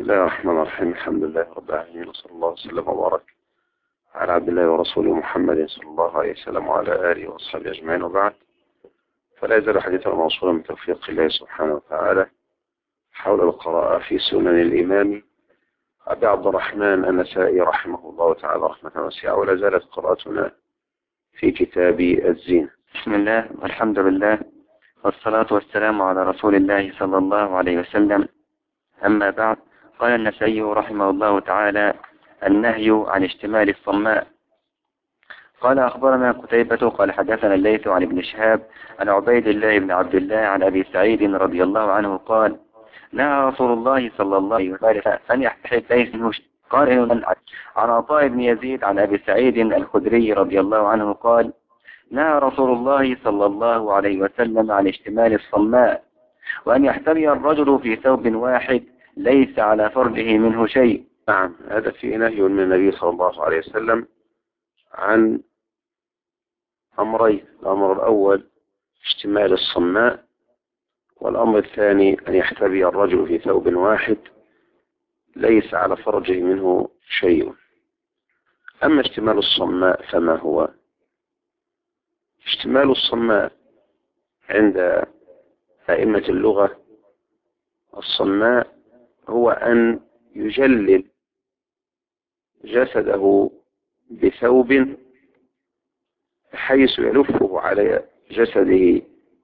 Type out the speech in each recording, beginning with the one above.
الله الرحمن الرحيم. الحمد لله رب العالمين، وصلى الله وسلم وبارك على عبد الله ورسوله محمد صلى الله عليه وسلم وعلى آله وأصحابه أجمعين، وبعد. فلا يزال حديثنا موصولا من توفيق الله سبحانه وتعالى حول القراءة في سنن الإمام أبي عبد الرحمن النسائي رحمه الله تعالى رحمة واسعة، ولا زالت قراءتنا في كتاب الزينة. بسم الله والحمد لله والصلاة والسلام على رسول الله صلى الله عليه وسلم. أما بعد، قال النسائي رحمه الله تعالى: النهي عن اشتمال الصماء. قال: أخبرنا قتيبة قال حدثنا الليث عن ابن شهاب عن عبيد الله بن عبد الله عن أبي سعيد رضي الله عنه قال: نهى رسول الله صلى الله عليه وسلم أن يحتحل ليس منه. قال: عن عطاء بن يزيد عن أبي سعيد الخدري رضي الله عنه قال: نهى رسول الله صلى الله عليه وسلم عن اشتمال الصماء، وأن يحتمي الرجل في ثوب واحد ليس على فرجه منه شيء. نعم، هذا في نهي من النبي صلى الله عليه وسلم عن أمرين: الأمر الأول اشتمال الصماء، والأمر الثاني أن يحتبي الرجل في ثوب واحد ليس على فرجه منه شيء. أما اشتمال الصماء فما هو؟ اشتمال الصماء عند أئمة اللغة الصماء هو أن يجلل جسده بثوب حيث يلفه على جسده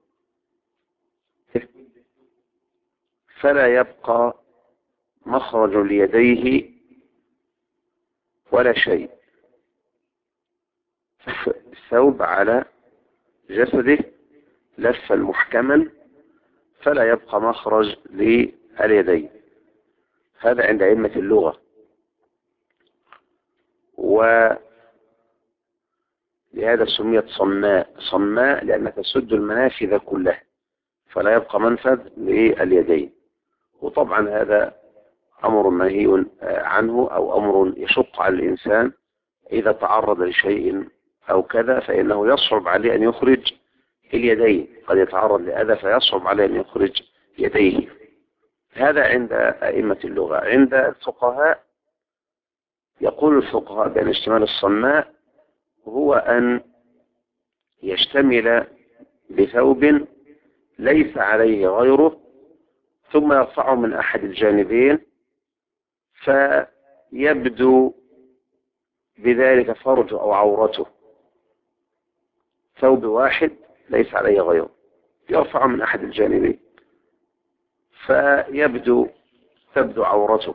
فلا يبقى مخرج ليديه ولا شيء. الثوب على جسده لفا محكما فلا يبقى مخرج لليدين. هذا عند أئمة اللغة، ولهذا سميت صماء لأنها تسد المنافذ كلها فلا يبقى منفذ لليدين. وطبعا هذا أمر منهي عنه، أو أمر يشق على الإنسان إذا تعرض لشيء أو كذا، فإنه يصعب عليه أن يخرج اليدين، قد يتعرض لأذى فيصعب عليه أن يخرج يديه. هذا عند أئمة اللغة. عند الفقهاء يقول الفقهاء بأن اشتمال الصماء هو أن يشتمل بثوب ليس عليه غيره ثم يرفعه من أحد الجانبين فيبدو بذلك فرجه أو عورته. ثوب واحد ليس عليه غيره يرفعه من أحد الجانبين تبدو عورته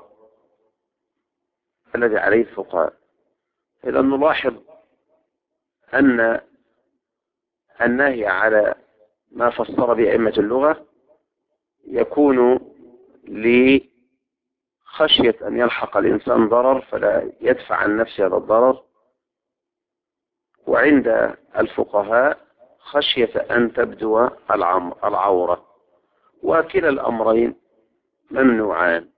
الذي عليه الفقهاء. إذا نلاحظ أن النهي على ما فسر بأئمة اللغة يكون لخشية أن يلحق الإنسان ضرر فلا يدفع عن نفسه هذا الضرر، وعند الفقهاء خشية أن تبدو العورة. وكلا الأمرين ممنوعان،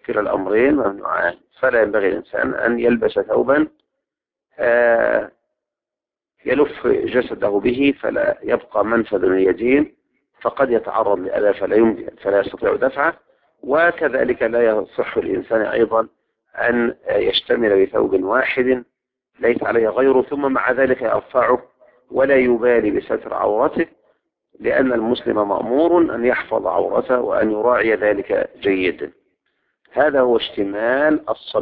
فلا ينبغي الإنسان أن يلبس ثوبا يلف جسده به فلا يبقى منفذ اليدين، فقد يتعرض لأذى فلا يستطيع دفعه. وكذلك لا يصح الإنسان أيضا أن يشتمل بثوب واحد ليس عليه غيره ثم مع ذلك يرفعه ولا يبالي بستر عورته، لأن المسلم مأمور أن يحفظ عورته وأن يراعي ذلك جيدا. هذا هو اشتمال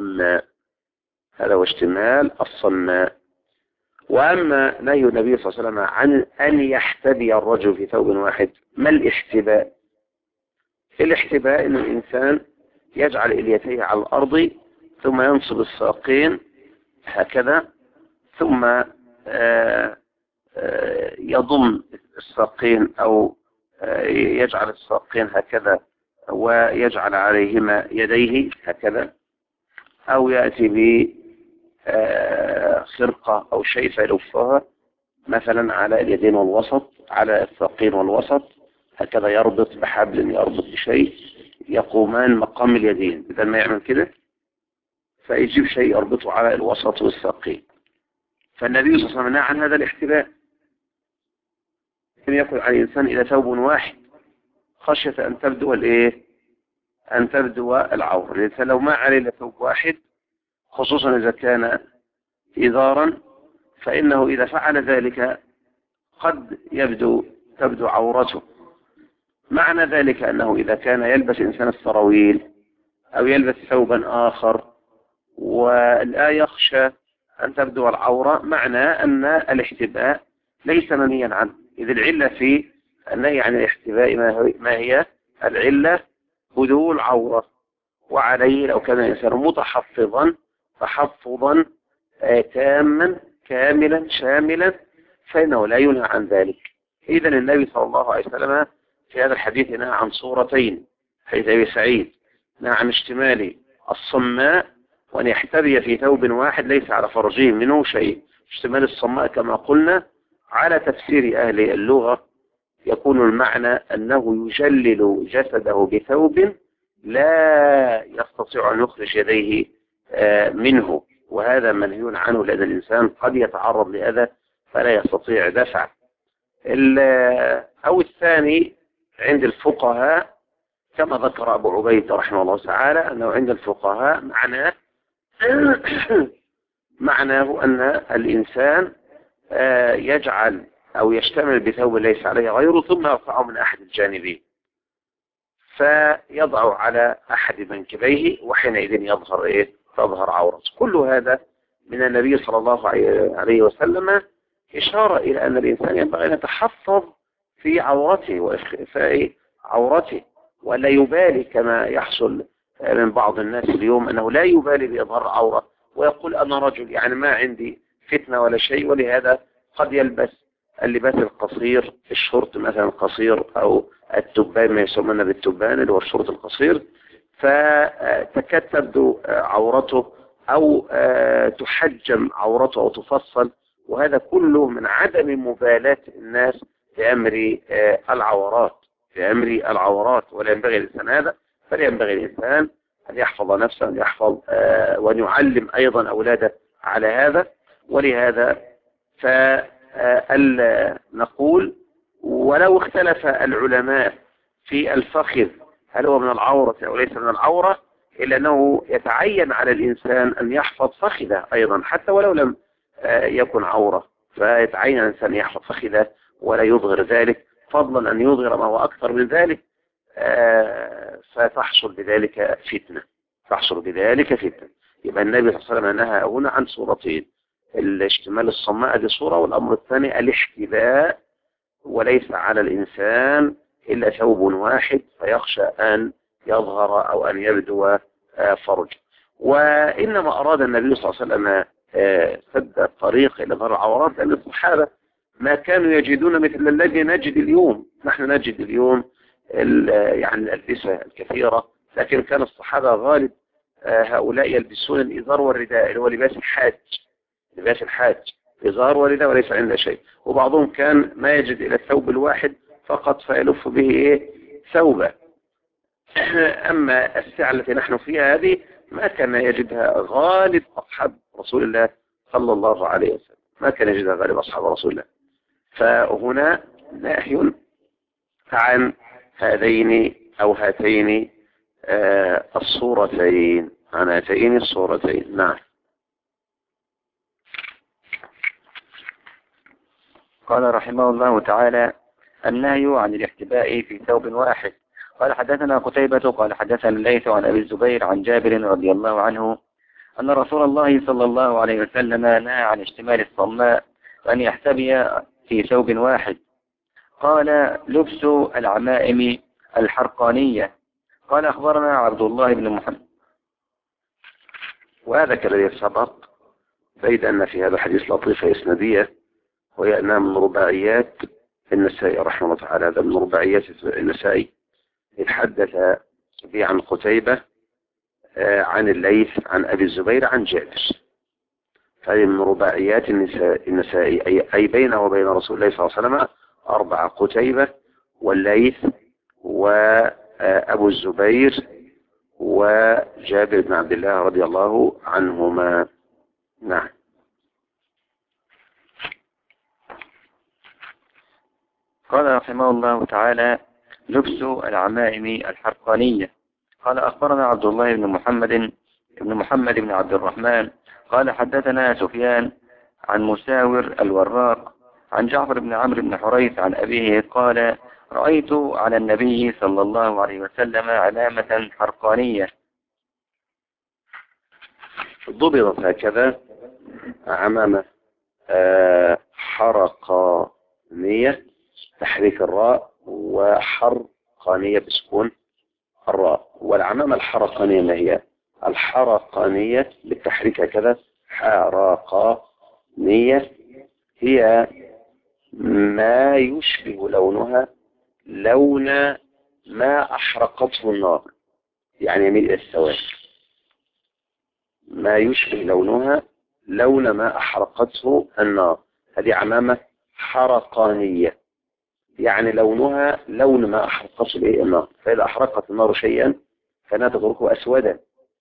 الصماء. وأما نهي النبي صلى الله عليه وسلم عن أن يحتبي الرجل في ثوب واحد، ما الاحتباء؟ الاحتباء أن الإنسان يجعل إليتيه على الأرض ثم ينصب الساقين هكذا، ثم يضم الساقين أو يجعل الساقين هكذا ويجعل عليهما يديه هكذا، أو يأتي بخرقة أو شيء فيلفها مثلا على اليدين والوسط، على الساقين والوسط هكذا، يربط بحبل، يربط بشيء، يقومان مقام اليدين. بدل ما يعمل كده فيجيب شيء يربطه على الوسط والساقين. فالنبي صلى الله عليه وسلم نهى عن هذا الاحتباء، أن يكون على الإنسان إلى ثوب واحد خشية أن تبدو أن تبدو العورة. الإنسان لو ما عليه إلا ثوب واحد، خصوصا إذا كان إزارا، فإنه إذا فعل ذلك قد تبدو عورته. معنى ذلك أنه إذا كان يلبس إنسان السراويل أو يلبس ثوبا آخر ولا يخشى أن تبدو العورة، معنى أن الاحتباء ليس منهيا عنه، إذ العلة في النهي عن الاحتباء ما هي العلة؟ بدو العورة. وعليه لو كان الإنسان متحفظا تحفظا تاما كاملا شاملا فإنه لا ينهى عن ذلك. إذن النبي صلى الله عليه وسلم في هذا الحديث نهى عن صورتين، حديث أبي سعيد نهى عن اشتمال الصماء وأن يحتبي في ثوب واحد ليس على فرجه منه شيء. اشتمال الصماء كما قلنا على تفسير أهل اللغة يكون المعنى أنه يجلل جسده بثوب لا يستطيع أن يخرج يديه منه، وهذا منهي عنه لأن الإنسان قد يتعرض لأذى فلا يستطيع دفع. أو الثاني عند الفقهاء كما ذكر أبو عبيد رحمه الله تعالى أنه عند الفقهاء معناه أن الإنسان يجعل أو يشتمل بثوب ليس عليه غيره ثم يرفعه من أحد الجانبين فيضع على أحد منكبيه وحينئذ تظهر عورته. كل هذا من النبي صلى الله عليه وسلم إشارة إلى أن الإنسان ينبغي أن يتحفظ في عورته وإخفاء عورته ولا يبالي كما يحصل من بعض الناس اليوم، أنه لا يبالي بإظهار عورة ويقول أنا رجل يعني ما عندي فتنة ولا شيء، ولهذا قد يلبس اللباس القصير، الشورت مثلا القصير أو التبان ما يسمونه بالتبان اللي هو الشورت القصير، فتكاد تبدو عورته أو تحجم عورته أو تفصل، وهذا كله من عدم مبالاة الناس بأمر العورات ولا ينبغي الإنسان هذا، فلينبغي الإنسان أن يحفظ نفسه أن يحفظ وأن يعلم أيضا أولاده على هذا. ولهذا نقول ولو اختلف العلماء في الفخذ هل هو من العورة أو ليس من العورة، إلا أنه يتعين على الإنسان أن يحفظ فخذه أيضا حتى ولو لم يكن عورة، فيتعين الإنسان أن يحفظ فخذه ولا يظهر ذلك، فضلا أن يظهر ما هو أكثر من ذلك فتحصل بذلك فتنة. يبقى النبي صلى الله عليه وسلم نهى هنا عن صورتين، الاشتمال الصماء دي صورة، والأمر الثاني الاحتباء، وليس على الإنسان إلا ثوب واحد فيخشى أن يظهر أو أن يبدو فرج. وإنما أراد النبي صلى الله عليه وسلم سد الطريق إلى ظهر العورات لأن الصحابة ما كانوا يجدون مثل الذي نجد اليوم. نحن نجد اليوم يعني الألبسة الكثيرة، لكن كان الصحابة غالب هؤلاء يلبسون الإزار والرداء اللي هو لباس الحاج إزار ورداء وليس عنده شيء، وبعضهم كان ما يجد إلى الثوب الواحد فقط فيلف به ثوبه. أما الساعة التي نحن فيها هذه ما كان يجدها غالب أصحاب رسول الله صلى الله عليه وسلم، ما كان يجدها غالب أصحاب رسول الله. فهنا نهي عن هذين أو هاتين الصورتين، عن هاتين الصورتين. نعم. قال رحمه الله تعالى: النهي عن الاحتباء في ثوب واحد. قال حدثنا قتيبة قال حدثنا الليث عن أبي الزبير عن جابر رضي الله عنه أن رسول الله صلى الله عليه وسلم نهى عن اشتمال الصماء وأن يحتبي في ثوب واحد. قال: لبس العمائم الحرقانية. قال: أخبرنا عبد الله بن محمد. وهذا كالذي سبق، بيد أن في هذا الحديث لطيفة إسنادية وهي أنها من رباعيات النسائي رحمه الله تعالى. هذا من رباعيات النسائي، يتحدث به عن قتيبة عن الليث عن أبي الزبير عن جابر، فهذه من رباعيات النسائي، أي بينه وبين رسول الله صلى الله عليه وسلم 4: قتيبة والليث وأبو الزبير وجابر بن عبد الله رضي الله عنهما. نعم. قال رحمه الله تعالى: لبس العمائم الحرقانية. قال أخبرنا عبد الله بن محمد بن عبد الرحمن قال حدثنا سفيان عن مساور الوراق عن جعفر بن عمرو بن حريث عن أبيه قال رأيت على النبي صلى الله عليه وسلم علامة حرقانية. ضبطت هكذا عمامة حرقانية تحريك الراء، وحرقانية بسكون الراء. والعمامة الحرقانية ما هي؟ الحرقانية بالتحريك هكذا حرقانية هي ما يشبه لونها لون ما أحرقته النار، يعني يميل إلى السواد. ما يشبه لونها لون ما أحرقته النار، هذه عمامة حرقانية، يعني لونها لون ما أحرقته النار. فإذا أحرقت النار شيئا فإنها تتركه أسودا.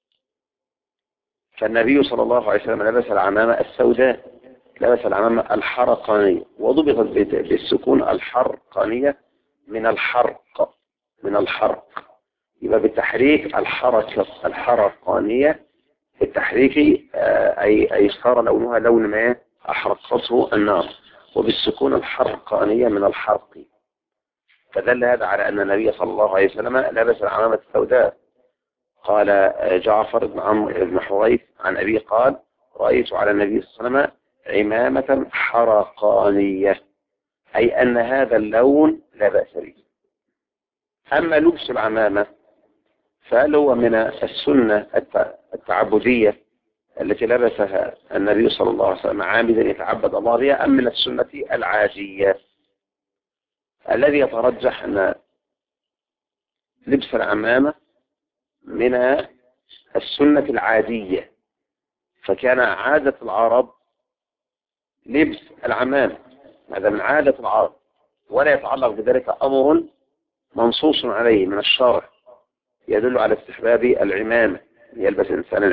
فالنبي صلى الله عليه وسلم لبس العمامة السوداء، لبس العمامة الحرقانية، وضبطت بالسكون الحرقانية من الحرق، من الحرق. يبقى بالتحريك الحرقانية بالتحريك أي صار لونها لون ما أحرقته النار، وبالسكون الحرقانية من الحرق. فدل هذا على أن النبي صلى الله عليه وسلم لبس العمامة السوداء. قال جعفر بن عمرو بن حريث عن أبي قال رأيت على النبي صلى الله عليه وسلم عمامة حرقانية، أي أن هذا اللون لا بأس به. أما لبس العمامة فهل هو من السنة التعبدية التي لبسها النبي صلى الله عليه وسلم عامدا يتعبد الله بها، أم من السنة العادية؟ الذي يترجح أن لبس العمامة من السنة العادية، فكان عادة العرب لبس العمامة، هذا من عادة العرب، ولا يتعلق بذلك أمر منصوص عليه من الشرع يدل على استحباب العمامة، يلبس الإنسان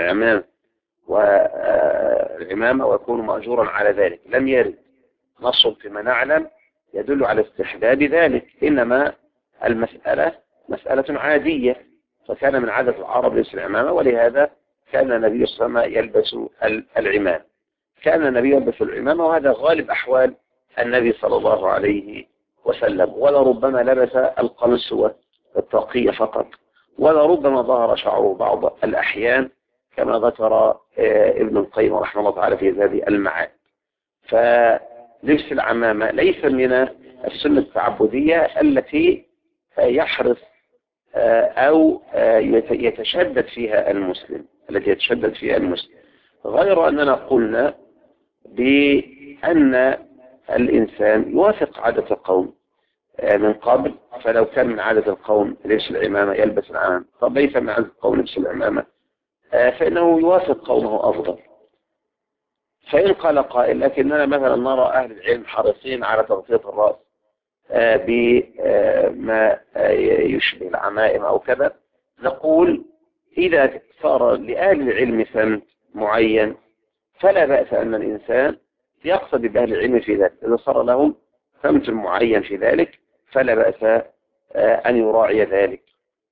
العمامة ويكون مأجورا على ذلك. لم يرد نص فيما نعلم يدل على استحباب ذلك، إنما المسألة مسألة عادية، فكان من عادة العرب لبس العمامة، ولهذا كان النبي صلى الله عليه وسلم يلبس العمامة. كان النبي يلبس العمامة، وهذا غالب أحوال النبي صلى الله عليه وسلم. ولربما لبس القميص والطاقية فقط، ولربما ظهر شعره بعض الأحيان كما ذكر ابن القيم رحمه الله تعالى في هذه المعاد. فلبس العمامة ليس من السنة التعبدية التي يحرص أو يتشدد فيها المسلم، غير أننا قلنا بأن الإنسان يوافق عادة القوم من قبل. فلو كان من عادة القوم لبس العمامة يلبس العمامة، طب ليس من عادة القوم لبس العمامة فإنه يوافق قومه أفضل. فإن قال قائل لكننا مثلا نرى أهل العلم حريصين على تغطية الرأس بما يشبه العمائم أو كذا، نقول إذا صار لأهل العلم سمت معين فلا بأس أن الإنسان يقصد بأهل العلم في ذلك. إذا صار لهم سمت معين في ذلك فلا بأس أن يراعي ذلك،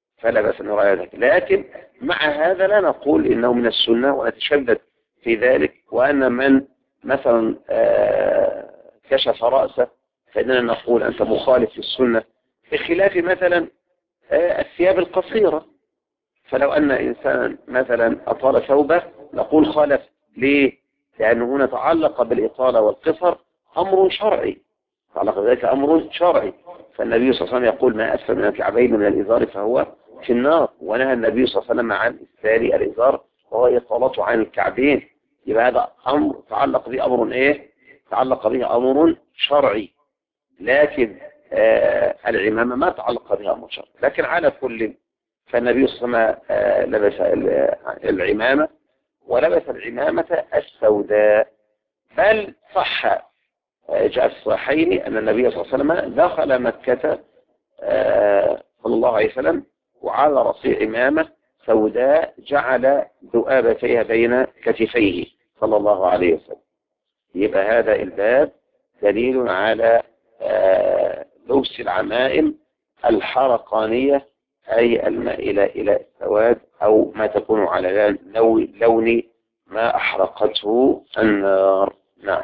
لكن مع هذا لا نقول إنه من السنة ونتشدد في ذلك، وأن من مثلا كشف رأسه فإننا نقول أنت مخالف للسنة، بخلاف مثلا الثياب القصيرة. فلو أن إنسان مثلا أطال ثوبه نقول خالف. ليه؟ لأنه هنا تعلق بالإطالة والقصر أمر شرعي، تعلق بذلك أمر شرعي. فالنبي صلى الله عليه وسلم يقول ما أسفل من الكعبين من الإزار فهو في النار، ونهى النبي صلى الله عليه وسلم عن إسفال الإزار وهو إطالته عن الكعبين. يبقى هذا أمر تعلق به أمر إيه؟ تعلق به أمر شرعي، لكن العمامة ما تعلق بها أمر شرعي. لكن على كل فالنبي صلى الله عليه وسلم لبس العمامة، ولبس العمامة السوداء. بل صح جاء في الصحيحين أن النبي صلى الله عليه وسلم دخل مكة صلى الله عليه وسلم وعلى رأسه عمامة سوداء جعل ذؤابتيها بين كتفيه صلى الله عليه وسلم. يبقى هذا الباب دليل على لبس العمائم الحرقانية أي المائلة إلى السواد أو ما تكون على لون ما أحرقته النار. نعم.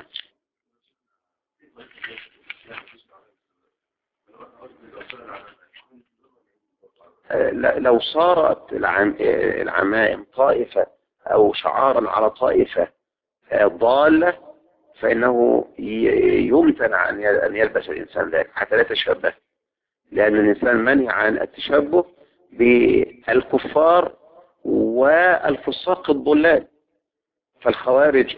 لو صارت العمائم طائفة أو شعارا على طائفة ضالة فإنه يمتنع أن يلبس الإنسان ذلك حتى لا يتشبه، لأن الإنسان منع عن التشبه بالكفار والفساق الضلال. فالخوارج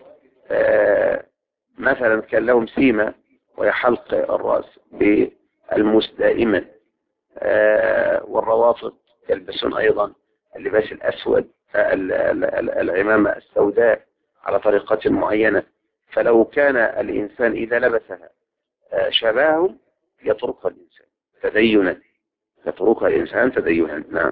مثلا كان لهم سيمة وهي حلق الرأس بالموس دائما، والروافض يلبسون أيضا اللباس الأسود، العمامة السوداء على طريقة معينة. فلو كان الإنسان إذا لبسها شبههم يتركها الإنسان تدينا، يتركها الإنسان تدينا. نعم.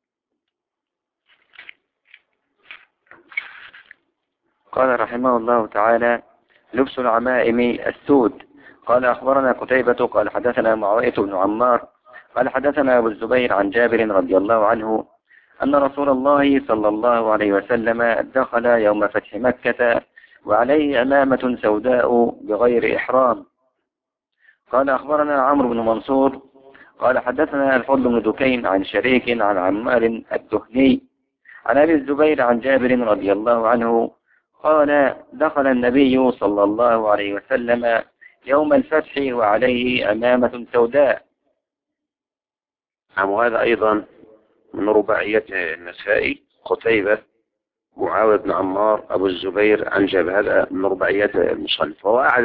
قال رحمه الله تعالى: لبس العمائم السود. قال أخبرنا قتيبة قال حدثنا معاوية بن عمار قال حدثنا أبو الزبير عن جابر رضي الله عنه أن رسول الله صلى الله عليه وسلم دخل يوم فتح مكة وعليه عمامة سوداء بغير إحرام. قال أخبرنا عمرو بن منصور قال حدثنا الفضل بن دكين عن شريك عن عمار الدهني عن أبي الزبير عن جابر رضي الله عنه قال: دخل النبي صلى الله عليه وسلم يوم الفتح وعليه عمامة سوداء. وهذا أيضا من رباعية النسائي، قتيبة معاوية بن عمار أبو الزبير عن جابر، هذا من رباعيات المصنف، وهو أعلى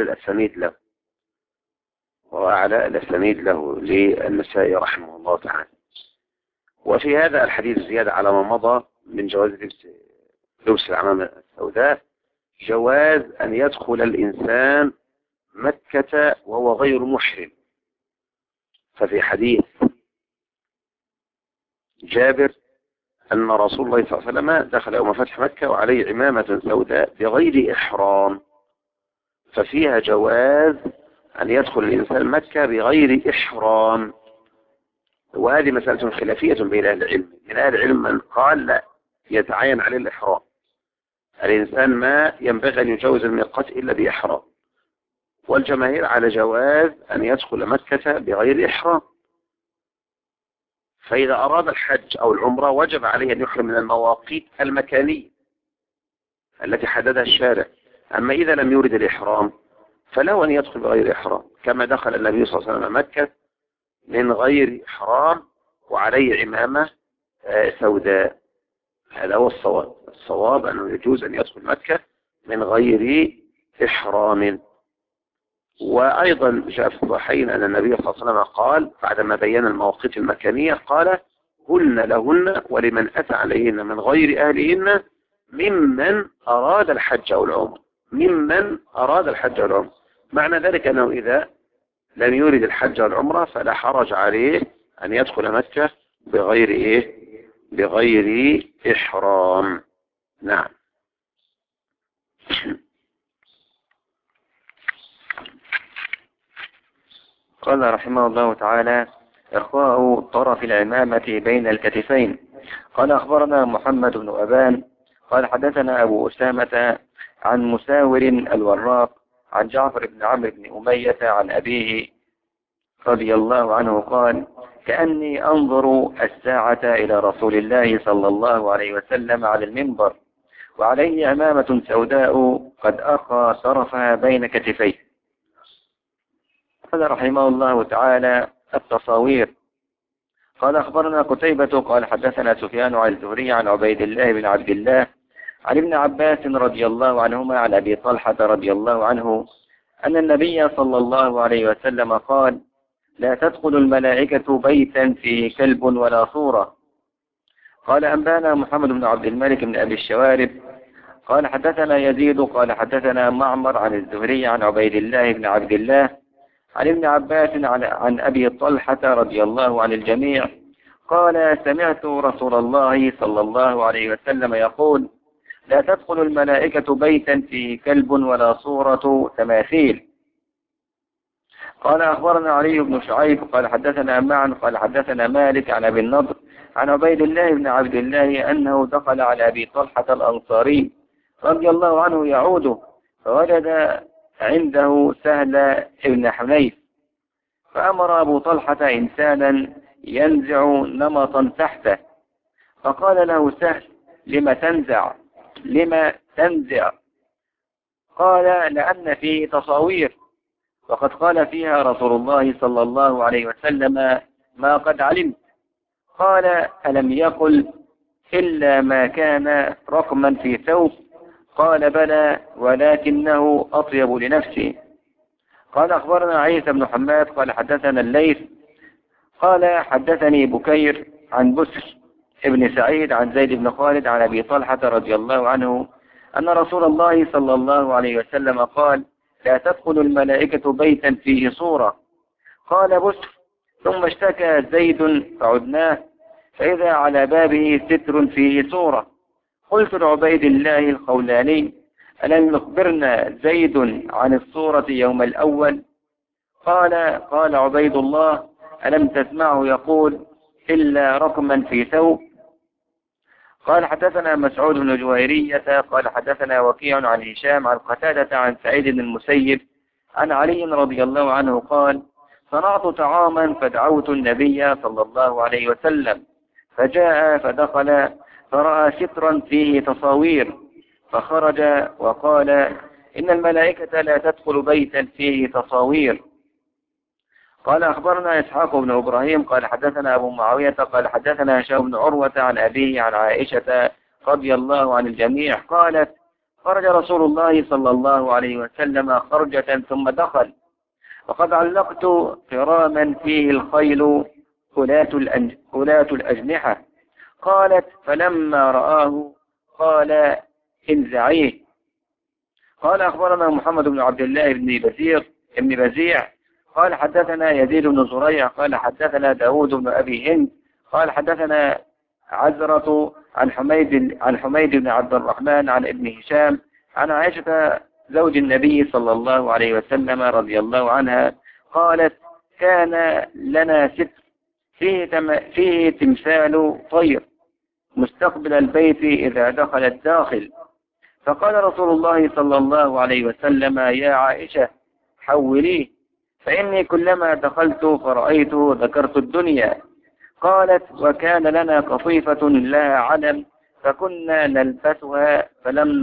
الأسانيد له للنسائي رحمه الله تعالى. وفي هذا الحديث زيادة على ما مضى من جواز لبس العمامة السوداء، جواز أن يدخل الإنسان مكة وهو غير محرم. ففي حديث جابر أن رسول الله صلى الله عليه وسلم دخل يوم فتح مكة وعليه عمامة سوداء بغير إحرام، ففيها جواز أن يدخل الإنسان مكة بغير إحرام. وهذه مسألة خلافية بين أهل العلم. من أهل العلم من قال لا، يتعين عليه الإحرام، الإنسان ما ينبغي أن يجوز الميقات إلا بإحرام. والجماهير على جواز أن يدخل مكة بغير إحرام. فإذا أراد الحج أو العمرة وجب عليه أن يحرم من المواقيت المكانية التي حددها الشارع. أما إذا لم يرد الإحرام فله أن يدخل بغير إحرام، كما دخل النبي صلى الله عليه وسلم مكة من غير إحرام وعليه عمامة سوداء. هذا هو الصواب أنه يجوز أن يدخل مكة من غير إحرام. وأيضا جاء في الصحيحين أن النبي صلى الله عليه وسلم قال بعدما بين المواقيت المكانية قال: هن لهن ولمن أتى عليهن من غير أهلهن ممن أراد الحج أو العمرة. ممن أراد الحج أو العمرة، معنى ذلك أنه إذا لم يرد الحج أو العمرة فلا حرج عليه أن يدخل مكة بغير إحرام. نعم. قال رحمه الله تعالى: إرخاء طرف العمامة بين الكتفين. قال أخبرنا محمد بن أبان قال حدثنا أبو أسامة عن مساور الوراق عن جعفر بن عمرو بن أمية عن أبيه رضي الله عنه قال: كأني أنظر الساعة إلى رسول الله صلى الله عليه وسلم على المنبر وعليه عمامة سوداء قد أرخى طرفها بين كتفيه. قال رحمه الله تعالى: التصاوير. قال أخبرنا قتيبة قال حدثنا سفيان عن الزهري عن عبيد الله بن عبد الله عن ابن عباس رضي الله عنهما عن أبي طلحة رضي الله عنه أن النبي صلى الله عليه وسلم قال: لا تدخل الملائكة بيتا فيه كلب ولا صورة. قال أنبانا محمد بن عبد الملك بن أبي الشوارب قال حدثنا يزيد قال حدثنا معمر عن الزهري عن عبيد الله بن عبد الله عن ابن عباس عن أبي طلحة رضي الله عن الجميع قال: سمعت رسول الله صلى الله عليه وسلم يقول: لا تدخل الملائكة بيتا فيه كلب ولا صورة تماثيل. قال أخبرنا علي بن شعيب قال حدثنا معا قال حدثنا مالك عن أبي النضر عن عبيد الله بن عبد الله أنه دخل على أبي طلحة الأنصاري رضي الله عنه يعوده، فوجد عنده سهل بن حنيف، فأمر أبو طلحة إنسانا ينزع نمطا تحته، فقال له سهل: لما تنزع؟ قال: لأن فيه تصاوير، وقد قال فيها رسول الله صلى الله عليه وسلم ما قد علمت. قال: ألم يقل إلا ما كان رقما في ثوب؟ قال: بلى، ولكنه أطيب لنفسي. قال: أخبرنا عيسى بن حماد قال حدثنا الليث قال حدثني بكير عن بسر ابن سعيد عن زيد بن خالد عن أبي طلحة رضي الله عنه أن رسول الله صلى الله عليه وسلم قال: لا تدخل الملائكة بيتا فيه صورة. قال بسر: ثم اشتكى زيد فعدناه، فإذا على بابه ستر فيه صورة. قلت لعبيد الله الخولاني: ألم يخبرنا زيد عن الصورة يوم الأول؟ قال عبيد الله: ألم تسمعه يقول إلا رقما في ثوب؟ قال: حدثنا مسعود بن جويرية قال حدثنا وكيع عن هشام عن قتادة عن سعيد بن المسيب عن علي رضي الله عنه قال: صنعت طعاما فدعوت النبي صلى الله عليه وسلم، فجاء فدخل فرأى سترا فيه تصاوير، فخرج وقال: إن الملائكة لا تدخل بيتا فيه تصاوير. قال: أخبرنا إسحاق بن إبراهيم قال حدثنا أبو معاوية قال حدثنا هشام بن عروة عن أبيه عن عائشة رضي الله عن الجميع قالت: خرج رسول الله صلى الله عليه وسلم خرجة ثم دخل، وقد علقت قراما فيه الخيل أولاة الأجنحة. قالت: فلما رآه قال: انزعيه. قال: أخبرنا محمد بن عبد الله بن بزيع قال حدثنا يزيد بن زريع قال حدثنا داود بن أبي هند قال حدثنا عزرة عن حميد بن عبد الرحمن عن ابن هشام عن عائشة زوج النبي صلى الله عليه وسلم رضي الله عنها قالت: كان لنا ستر فيه تمثال طير مستقبل البيت إذا دخل الداخل، فقال رسول الله صلى الله عليه وسلم: يا عائشة حوليه، فإني كلما دخلت فرأيته ذكرت الدنيا. قالت: وكان لنا قطيفة لها علم فكنا نلبسها فلم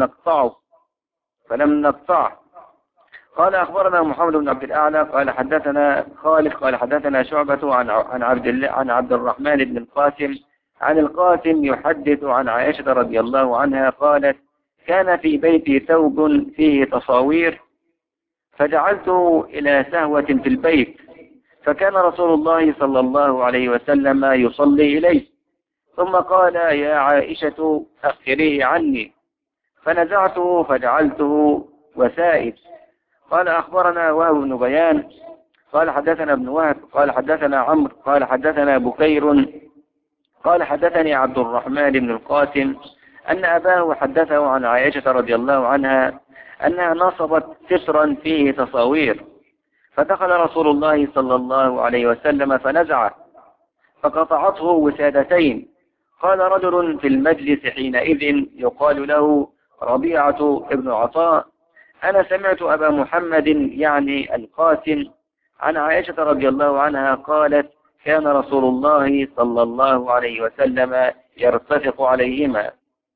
نقطعه. قال: أخبرنا محمد بن عبد الأعلى قال حدثنا خالد قال حدثنا شعبة عن عبد الرحمن بن القاسم عن القاسم يحدث عن عائشة رضي الله عنها قالت: كان في بيتي ثوب فيه تصاوير فجعلته إلى سهوة في البيت، فكان رسول الله صلى الله عليه وسلم يصلي إليه، ثم قال: يا عائشة أخريه عني، فنزعته فجعلته وسائد. قال: أخبرنا وهب بن بيان قال حدثنا ابن وهب قال حدثنا عمرو قال حدثنا بكير قال حدثني عبد الرحمن بن القاسم أن أباه حدثه عن عائشة رضي الله عنها أنها نصبت سترا فيه تصاوير، فدخل رسول الله صلى الله عليه وسلم فنزعه فقطعته وسادتين. قال رجل في المجلس حينئذ يقال له ربيعة ابن عطاء: أنا سمعت أبا محمد يعني القاسم عن عائشة رضي الله عنها قالت: كان رسول الله صلى الله عليه وسلم يرتفق عليهما.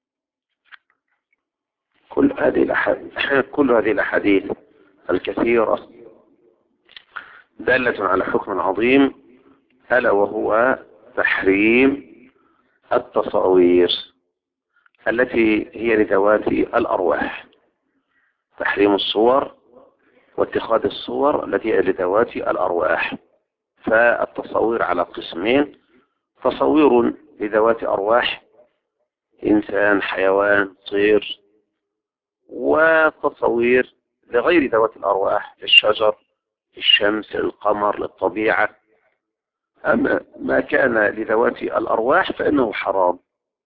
كل هذه الأحاديث الكثيرة دالة على حكم عظيم، ألا وهو تحريم التصاوير التي هي لذوات الأرواح، تحريم الصور واتخاذ الصور التي هي لذوات الأرواح. فالتصاوير على قسمين: تصوير لذوات أرواح، إنسان، حيوان، طير، وتصوير لغير ذوات الأرواح، للشجر، للشمس، للقمر، للطبيعة. أما ما كان لذوات الأرواح فإنه حرام.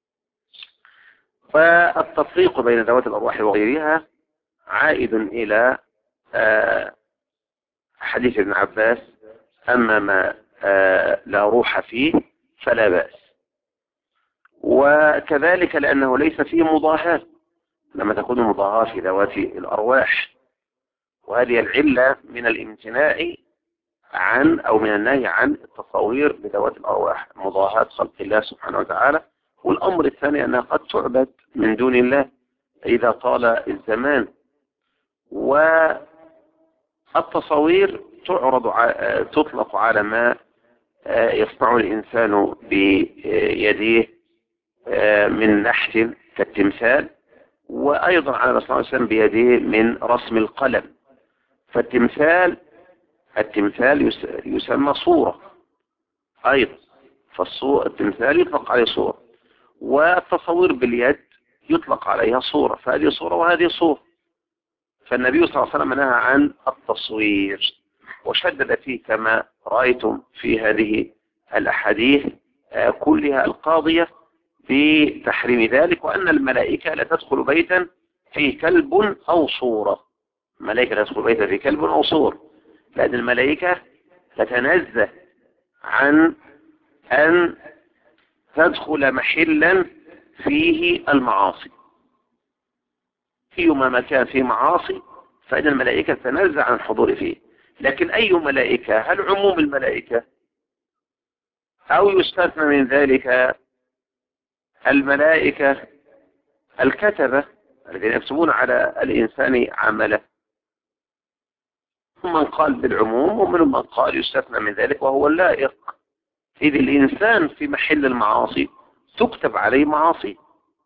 فالتفريق بين ذوات الأرواح وغيرها عائد إلى حديث ابن عباس: أما ما لا روح فيه فلا بأس. وكذلك لأنه ليس فيه مضاهاة، لما تكون المضاهاة في ذوات الأرواح، وهذه العلة من الامتناع عن أو من النهي عن التصوير بذوات الأرواح، مضاهاة خلق الله سبحانه وتعالى. والأمر الثاني أنها قد تعبد من دون الله إذا طال الزمان. والتصوير تطلق على ما يصنع الإنسان بيديه من نحت كالتمثال، وأيضا على ما يصنع الإنسان بيديه من رسم القلم. فالتمثال يسمى صورة أيضا، فالتمثال يطلق عليه صورة، والتصوير باليد يطلق عليها صورة، فهذه صورة وهذه صورة. فالنبي صلى الله عليه وسلم نهى عن التصوير وشدد فيه كما رأيتم في هذه الأحاديث كلها القاضية بتحريم ذلك، وأن الملائكة لا تدخل بيتا فيه كلب أو صورة. الملائكة لا تدخل بيتا فيه كلب أو صورة، لأن الملائكة تتنزه عن أن تدخل محلا فيه المعاصي. أيما مكان فيه معاصي فإن الملائكة تتنزه عن الحضور فيه. لكن أي ملائكة؟ هل عموم الملائكة أو يستثنى من ذلك الملائكة الكتبة الذين يكتبون على الإنسان عمله؟ من قال بالعموم ومن من قال يستثنى من ذلك وهو اللائق. إذ الإنسان في محل المعاصي تكتب عليه معاصي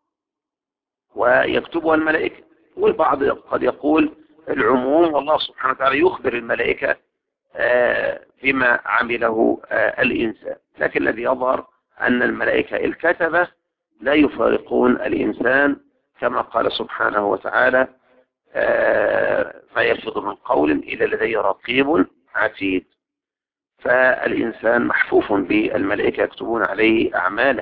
ويكتبها الملائكة. والبعض قد يقول العموم، والله سبحانه وتعالى يخبر الملائكة بما عمله الإنسان. لكن الذي يظهر أن الملائكة الكتبة لا يفارقون الإنسان، كما قال سبحانه وتعالى ما يلفظ من قول إلا لديه رقيب عتيد. فالإنسان محفوف بالملائكة يكتبون عليه أعماله.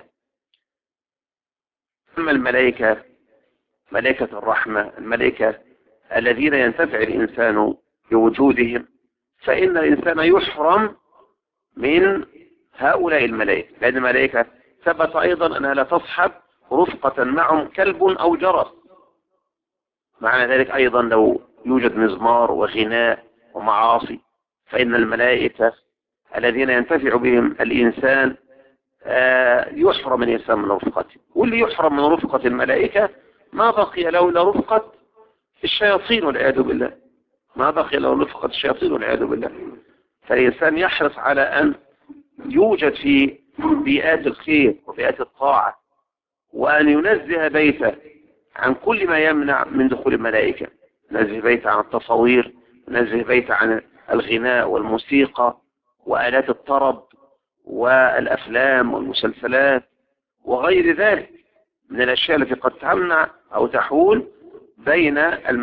أما الملائكة ملائكة الرحمة، الملائكة الذين ينتفع الإنسان بوجودهم، فإن الإنسان يحرم من هؤلاء الملائكة، لأن الملائكة ثبت أيضا أنها لا تصحب رفقة معهم كلب أو جرس. معنى ذلك أيضا لو يوجد مزمار وغناء ومعاصي فإن الملائكة الذين ينتفع بهم الإنسان يحرم الإنسان من رفقته. واللي يحرم من رفقة الملائكة ما بقي له إلا رفقة الشياطين والعياذ بالله، ما بقي له رفقة الشياطين والعياذ بالله. فالإنسان يحرص على أن يوجد في بيئات الخير وبيئات الطاعة، وأن ينزه بيته عن كل ما يمنع من دخول الملائكة. ينزه بيته عن التصوير، ينزه بيته عن الغناء والموسيقى وآلات الطرب والأفلام والمسلسلات وغير ذلك من الأشياء التي قد تمنع أو تحول بين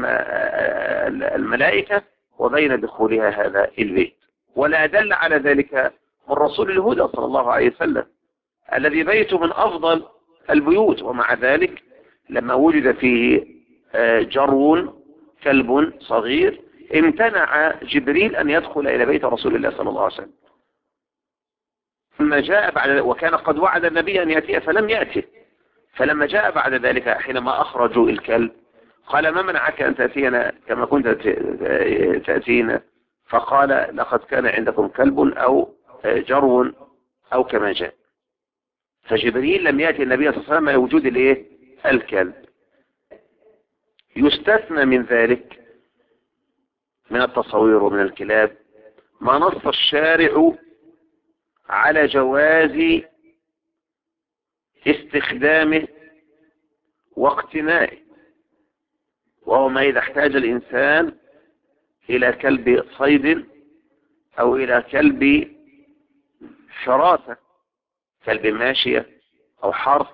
الملائكة وبين دخولها هذا البيت. ولا أدل على ذلك من رسول الهدى صلى الله عليه وسلم الذي بيته من أفضل البيوت، ومع ذلك لما وجد فيه جرو كلب صغير امتنع جبريل أن يدخل إلى بيت رسول الله صلى الله عليه وسلم. ثم جاء بعد، وكان قد وعد النبي أن يأتي فلم يأتي، فلما جاء بعد ذلك حينما أخرجوا الكلب قال ما منعك أن تأتينا كما كنت تأتينا؟ فقال لقد كان عندكم كلب أو جرو أو كما جاء. فجبريل لم يأتي النبي صلى الله عليه وسلم لوجود الكلب. يستثنى من ذلك من التصوير ومن الكلاب ما نص الشارع على جواز استخدامه واقتنائه، وهو ما إذا احتاج الإنسان إلى كلب صيد أو إلى كلب حراسة، كلب ماشية أو حرث.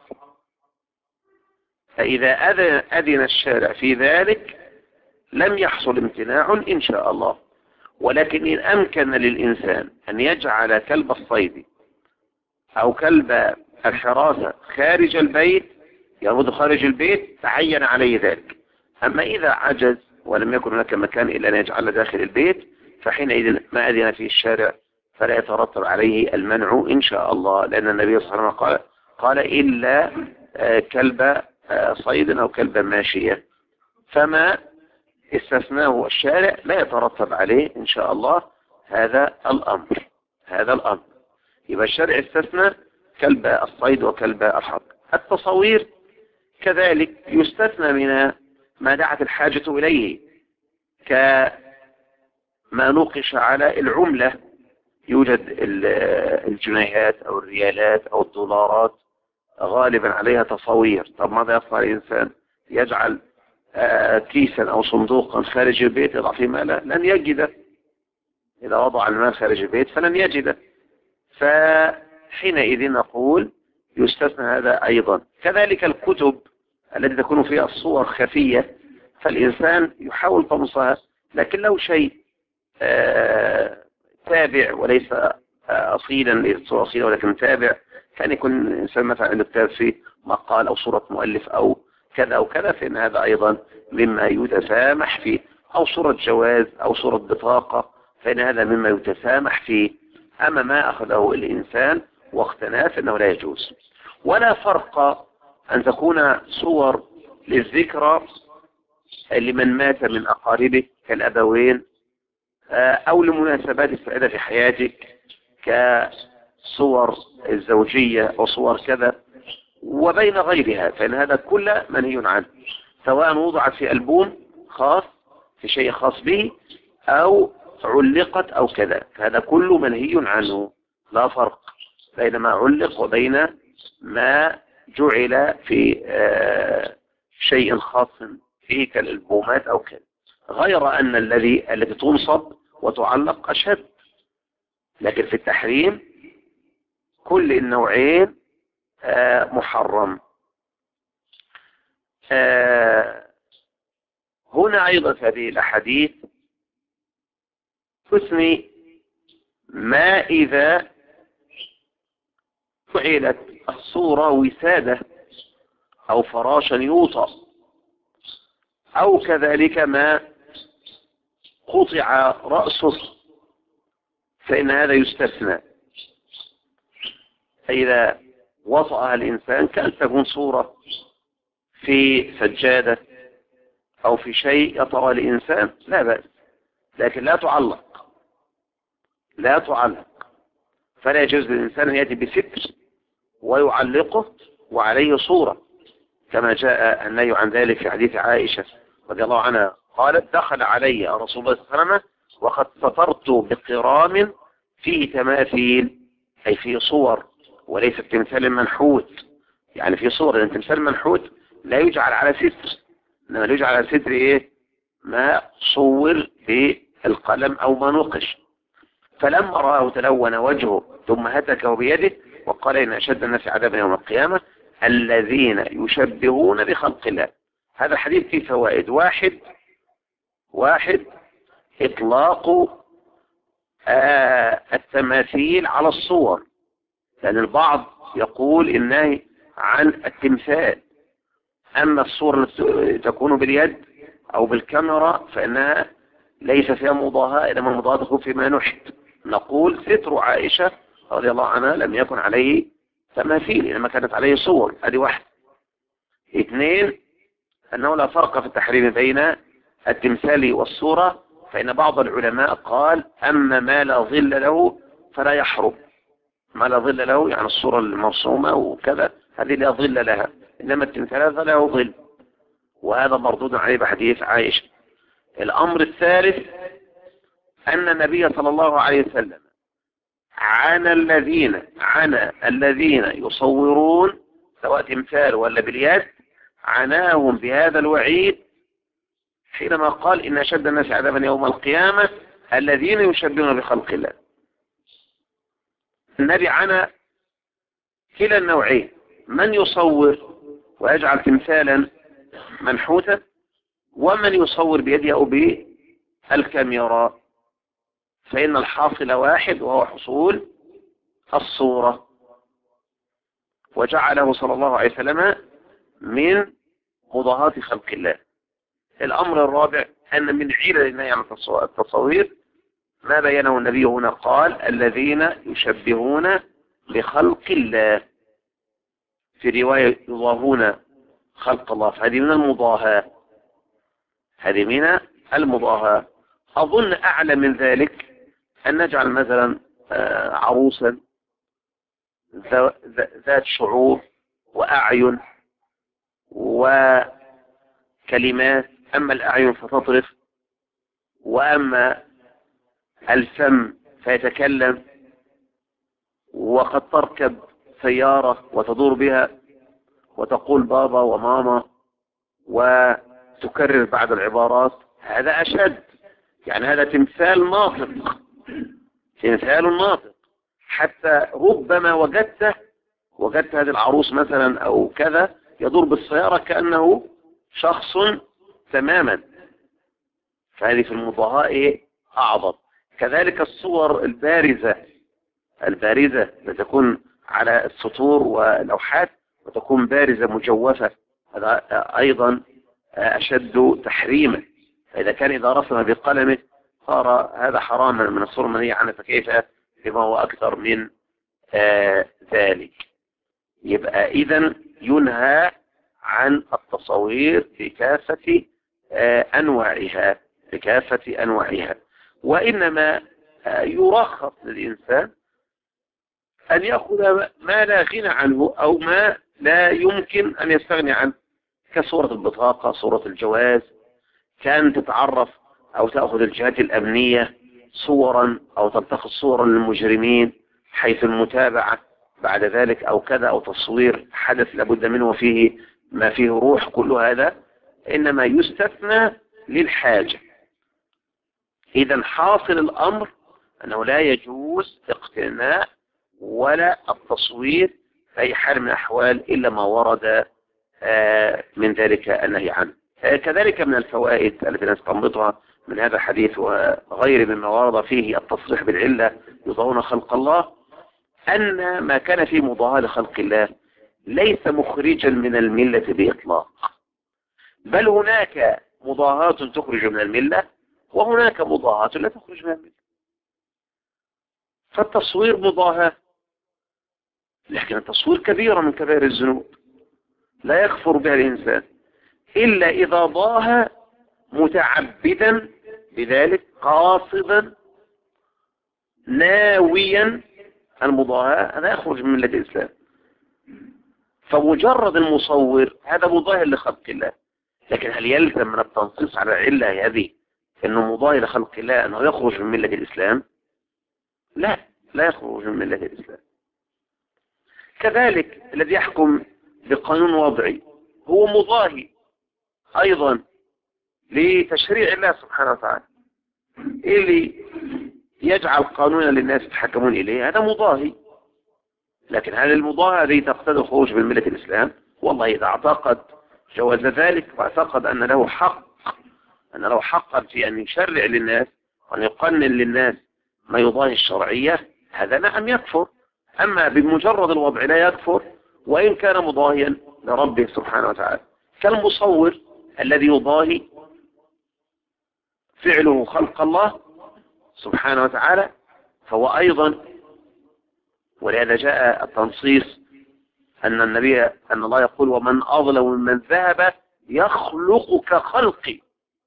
فإذا أذن الشارع في ذلك لم يحصل امتناع إن شاء الله. ولكن إن أمكن للإنسان أن يجعل كلب الصيد أو كلب الحراسة خارج البيت، يربط خارج البيت، تعين عليه ذلك. أما إذا عجز ولم يكن هناك مكان إلا أن يجعل داخل البيت فحينئذ ما أذن فيه الشارع فلا يترتب عليه المنع إن شاء الله، لأن النبي صلى الله عليه وسلم قال إلا كلب صيد أو كلب ماشية، فما استثناه الشارع لا يترتب عليه إن شاء الله هذا الأمر. يبقى الشارع استثنى كلب الصيد وكلب الحق. التصوير كذلك يستثنى من ما دعت الحاجة إليه، كما نوقش على العملة، يوجد الجنيهات أو الريالات أو الدولارات غالبا عليها تصوير. طب ماذا يفعل الإنسان؟ يجعل كيسا أو صندوقا خارج البيت يضع فيه ماله؟ لن يجده. إذا وضع المال خارج البيت فلن يجده، فحينئذ نقول يستثنى هذا أيضا. كذلك الكتب التي تكون فيها الصور خفية، فالإنسان يحاول طمسها، لكن لو شيء تابع وليس أصيلا، ليس أصيلا ولكن تابع، كان يكون الإنسان مثلا عنده كتاب فيه مقال أو صورة مؤلف أو كذا أو كذا، فإن هذا أيضا مما يتسامح فيه، أو صورة جواز أو صورة بطاقة، فإن هذا مما يتسامح فيه. أما ما أخذه الإنسان واقتناه فإنه لا يجوز. ولا فرق أن تكون صور للذكرى لمن مات من أقاربه كالأبوين، أو لمناسبات السعيدة في حياتك كصور الزوجية وصور كذا، وبين غيرها، فإن هذا كله منهي عنه، سواء وضعت في ألبوم خاص في شيء خاص به أو علقت أو كذا، فهذا كله منهي عنه. لا فرق بين ما علق وبين ما جعل في شيء خاص فيه كالألبومات أو كذا، غير أن التي تنصب وتعلق أشد. لكن في التحريم كل النوعين محرم. هنا أيضا في هذه الأحاديث تثني ما إذا فعلت الصورة وسادة أو فراشا يوطأ، أو كذلك ما قطع رأسه، فإن هذا يستثنى. فإذا وطأها الإنسان كأن تكون صورة في سجادة أو في شيء يطأ الإنسان لا بأس، لكن لا تعلق، فلا يجوز للإنسان أن يأتي بستر ويعلقه وعليه صورة، كما جاء النهي عن ذلك في حديث عائشة رضي الله عنها قالت: دخل علي رسول الله صلى الله عليه وسلم وقد سترت بقرام فيه تماثيل، أي فيه صور، وليس تمثال منحوت. يعني في صور، لأن تمثال منحوت لا يجعل على ستر، إنما يجعل على ستر إيه؟ ما صور بالقلم أو ما نقش. فلما رآه تلون وجهه ثم هتكه بيده وقال: إن أشد الناس عذابا يوم القيامة الذين يشبهون بخلق الله. هذا الحديث فيه فوائد. واحد إطلاق التماثيل على الصور، لأن البعض يقول النهي عن التمثال، أما الصور التي تكون باليد أو بالكاميرا فإنها ليس فيها مضاهاة، إنما المضاهاة تكون فيما نحت. نقول ستر عائشة رضي الله عنها لم يكن عليه تماثيل، إنما كانت عليه صور. هذه واحد. اثنين، أنه لا فرق في التحريم بين التمثال والصورة، فإن بعض العلماء قال: أما ما لا ظل له فلا يحرم. ما لا ظل له يعني الصورة المرسومة وكذا، هذه لا ظل لها، إنما التمثال فله ظل، وهذا مردود عليه بحديث عائشة. الأمر الثالث أن النبي صلى الله عليه وسلم عانى الذين يصورون سواء تمثال ولا باليد، عناهم بهذا الوعيد حينما قال: إن أشد الناس عذابا يوم القيامة الذين يشبهون بخلق الله. النبي عانى كلا النوعين، من يصور ويجعل تمثالا منحوتا، ومن يصور بيده أو بالكاميرا، فإن الحاصل واحد وهو حصول الصورة. وجعله صلى الله عليه وسلم من مضاهاة خلق الله. الأمر الرابع أن من علل النهي عن التصوير ما بينه النبي هنا، قال: الذين يشبهون بخلق الله. في رواية يضاهون خلق الله، فهذه من المضاهاة، هذه من المضاهاة. أظن أعلى من ذلك أن نجعل مثلا عروسا ذات شعور وأعين وكلمات، أما الأعين فتطرف وأما الفم فيتكلم، وقد تركب سيارة وتدور بها وتقول بابا وماما وتكرر بعض العبارات. هذا أشد، يعني هذا تمثال ناطق، تمثال ناطق. حتى ربما وجدت هذه العروس مثلا أو كذا يدور بالسيارة كأنه شخص تماما، فهذه في المضاهاة أعظم. كذلك الصور البارزة تكون على السطور واللوحات وتكون بارزة مجوفة، هذا أيضا أشد تحريما. إذا رسم بقلمه صار هذا حراما من الصور المنهية عنها، فكيف بما هو أكثر من ذلك؟ يبقى إذن ينهى عن التصوير بكافة أنواعها، وإنما يرخص للإنسان أن يأخذ ما لا غنى عنه أو ما لا يمكن أن يستغني عنه، كصورة البطاقة، صورة الجواز، كان تتعرف أو تأخذ الجهات الأمنية صورا أو تلتقط صورا للمجرمين حيث المتابعة بعد ذلك أو كذا، أو تصوير حدث لابد منه وفيه ما فيه روح، كل هذا إنما يستثنى للحاجة. إذا حاصل الأمر أنه لا يجوز اقتناء ولا التصوير في أي حال من الأحوال إلا ما ورد من ذلك النهي عنه. كذلك من الفوائد التي نستنبطها من هذا الحديث وغير مما ورد فيه التصريح بالعلة يضاهون خلق الله، أن ما كان فيه مضاهاة لخلق الله ليس مخرجا من الملة بإطلاق، بل هناك مضاهاة تخرج من الملة وهناك مضاهاة لا تخرج من الملة. فالتصوير مضاهاة، لكن التصوير كبيرة من كبائر الذنوب لا يكفر بها الإنسان إلا إذا ضاها متعبدا بذلك، قاصدا ناويا المضاهاة، هذا يخرج من ملة الإسلام. فمجرد المصور هذا مضاهي لخلق الله، لكن هل يلزم من التنصيص على العلة هذه أنه مضاهي لخلق الله أنه يخرج من ملة الإسلام؟ لا يخرج من ملة الإسلام. كذلك الذي يحكم بقانون وضعي هو مضاهي أيضا لتشريع الله سبحانه وتعالى، اللي يجعل قانونا للناس يتحكمون إليه هذا مضاهي. لكن هل المضاهاة التي تقتضي الخروج من ملة الإسلام؟ والله إذا اعتقد جواز ذلك واعتقد أن له حقا في أن يشرع للناس وأن يقنن للناس ما يضاهي الشرعية، هذا نعم يكفر. أما بمجرد الوضع لا يكفر وإن كان مضاهيا لربه سبحانه وتعالى، كالمصور الذي يضاهي فعله خلق الله سبحانه وتعالى، فهو أيضا. ولهذا جاء التنصيص أن الله يقول ومن أظلم ممن ذهب يخلق كخلقي،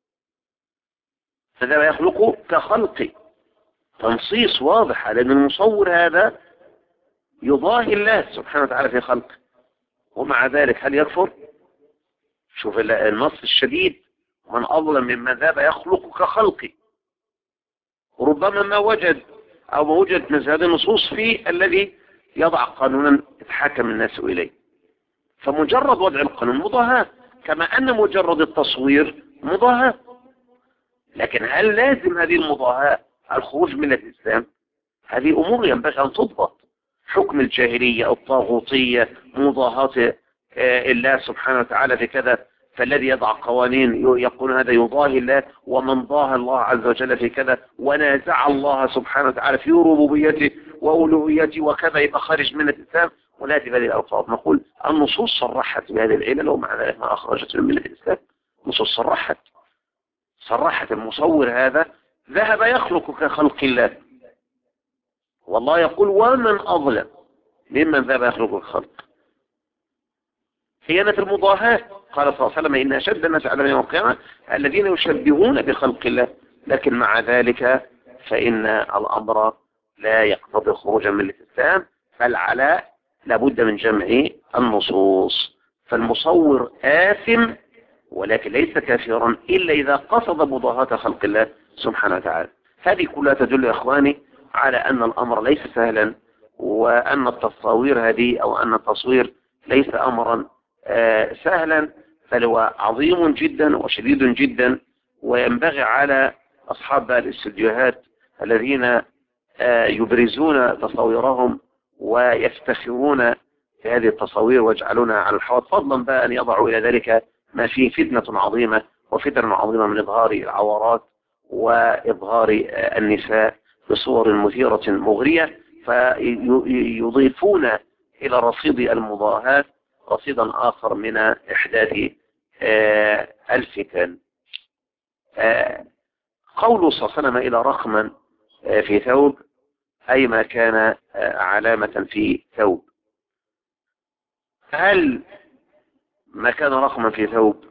فذهب يخلق كخلقي، تنصيص واضح على أن المصور هذا يضاهي الله سبحانه وتعالى في خلقه، ومع ذلك هل يكفر؟ شوف النص الشديد، من أظلم ممن ذهب يخلق كخلقي. ربما ما وجد مثل هذه النصوص في الذي يضع قانونا يتحكم الناس إليه. فمجرد وضع القانون مضاهاة، كما أن مجرد التصوير مضاهاة. لكن هل لازم هذه المضاهاة الخروج من الإسلام؟ هذه أمور ينبغي أن تضبط. حكم الجاهلية أو الطاغوتية، مضاهاة الله سبحانه وتعالى في كذا، فالذي يضع قوانين يقول هذا يضاهي الله، ومن ضاهى الله عز وجل في كذا ونازع الله سبحانه وتعالى في ربوبيته وألوهيته وكذا، يبقى خارج من الإسلام. ونأتي بهذه الألفاظ نقول النصوص صرحت بهذه العلل، ومع ذلك ما أخرجت من الإسلام. النصوص صرحت المصور هذا ذهب يخلق كخلق الله، والله يقول ومن أظلم ممن ذهب يخلق كخلق. خيانة المضاهاة. قال صلى الله عليه وسلم إن أشد الناس عذابا يوم القيامة الذين يشبهون بخلق الله. لكن مع ذلك فإن الأمر لا يقتضي خروجا من الإسلام، بل على لابد من جمع النصوص. فالمصور آثم ولكن ليس كافرا إلا إذا قصد مضاهاة خلق الله سبحانه وتعالى. هذه كلها تدل يا إخواني على أن الأمر ليس سهلا، وأن التصاوير هذه أو أن التصوير ليس أمرا سهلا، بل هو عظيم جدا وشديد جدا. وينبغي على أصحاب الاستديوهات الذين يبرزون تصاويرهم ويفتخرون بهذه التصاوير ويجعلونها على الحوض، فضلا بقى أن يضعوا إلى ذلك ما فيه فتنة عظيمة وفتنة عظيمة من إظهار العورات وإظهار النساء بصور مثيرة مغرية، فيضيفون إلى رصيد المضاهاة رصيدا آخر من إحداث الفتن. قوله صلى الله عليه وسلم إلى رقما في ثوب، أي ما كان علامة في ثوب. هل ما كان رقما في ثوب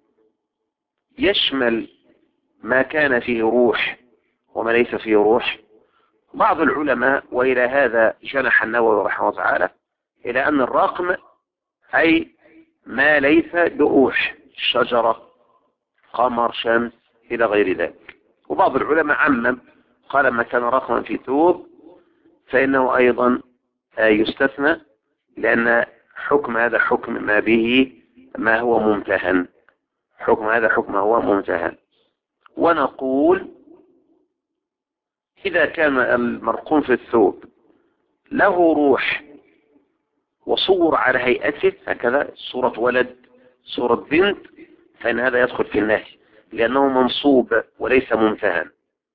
يشمل ما كان فيه روح وما ليس فيه روح؟ بعض العلماء، وإلى هذا جنح النووي رحمه الله تعالى، إلى أن الرقم أي ما ليس بروح، شجرة، قمر، شمس، إلى غير ذلك. وبعض العلماء عمم قال ما كان رقما في ثوب فإنه أيضا يستثنى، لأن حكم هذا حكم ما به ما هو ممتهن، حكم هذا حكم هو ممتهن. ونقول إذا كان المرقوم في الثوب له روح وصور على هيئته هكذا، صورة ولد، صورة بنت، فإن هذا يدخل في النهي لأنه منصوب وليس ممتهن.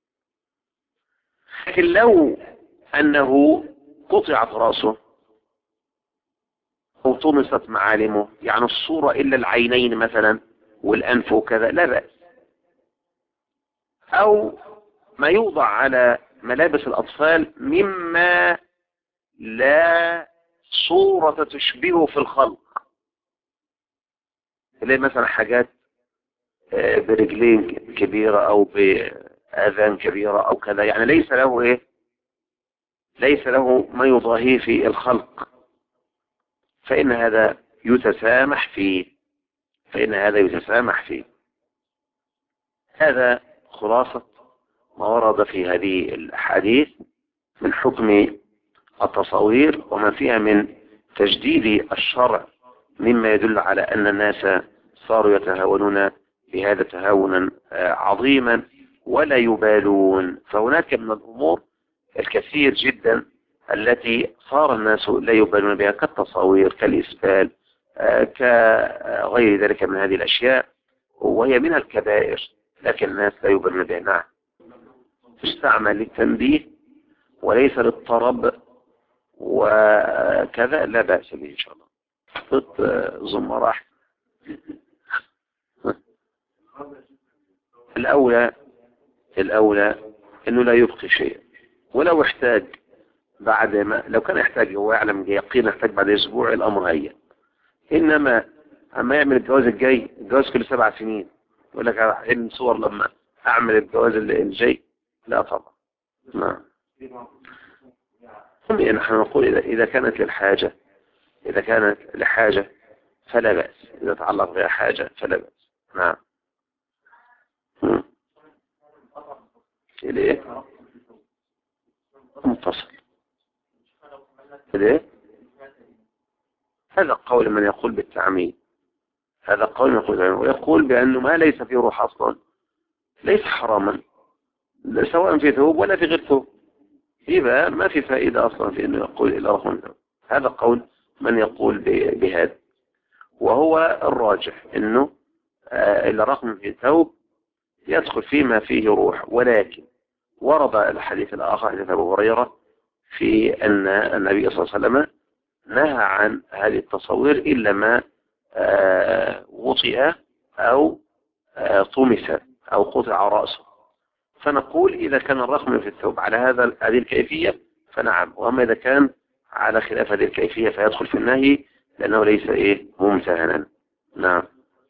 لكن لو أنه قطعت رأسه أو طمست معالمه، يعني الصورة إلا العينين مثلا والأنف وكذا، لا بأس. أو ما يوضع على ملابس الأطفال مما لا صورة تشبهه في الخلق، اللي مثلا حاجات برجلين كبيرة أو بآذان كبيرة أو كذا، يعني ليس له ليس له ما يضاهيه في الخلق، فإن هذا يتسامح فيه، هذا خلاصة ما ورد في هذه الأحاديث من حكم التصاوير وما فيها من تجديد الشرع، مما يدل على أن الناس صاروا يتهاونون بهذا تهاونا عظيما ولا يبالون. فهناك من الأمور الكثير جدا التي صار الناس لا يبالون بها، كالتصاوير، كالإسبال، كغير ذلك من هذه الأشياء، وهي من الكبائر لكن الناس لا يبالون بها. نعم، تستعمل للتنبيه وليس للطرب وكذا، لا بأس به إن شاء الله. خط زمر أحسن. الأولى أنه لا يبقي شيء، ولو احتاج بعد ما، لو كان يحتاج هو يعلم يقينا يحتاج بعد أسبوع، الأمر هيا. إنما أما يعمل الجواز الجاي، الجواز كل 7 سنين، يقول لك عين صور لما أعمل الجواز الجاي، لا طبعا. نعم، نحن نقول إذا كانت للحاجة، إذا كانت لحاجة فلا بأس، إذا تعلق بها حاجة فلا بأس. نعم. الإيه؟ متصل. الإيه؟ هذا قول من يقول بالتعميم، هذا قول من يقول، ويقول بأنه ما ليس فيه روح أصلا ليس حراما، سواء في ثوب ولا في غير ثوب، يبقى ما في فائدة أصلا في أنه يقول إلى رقم ثوب. هذا قول من يقول بهذا، وهو الراجح أنه إلى رقم في ثوب يدخل فيما فيه روح. ولكن ورد الحديث الآخر حديث أبو هريرة في أن النبي صلى الله عليه وسلم نهى عن هذه التصوير إلا ما وطئ أو طمس أو قطع رأسه. فنقول إذا كان الرقم في الثوب على هذه الكيفية فنعم، وأما إذا كان على خلاف هذه الكيفية فيدخل في النهي، لأنه ليس ممتهنا. نعم.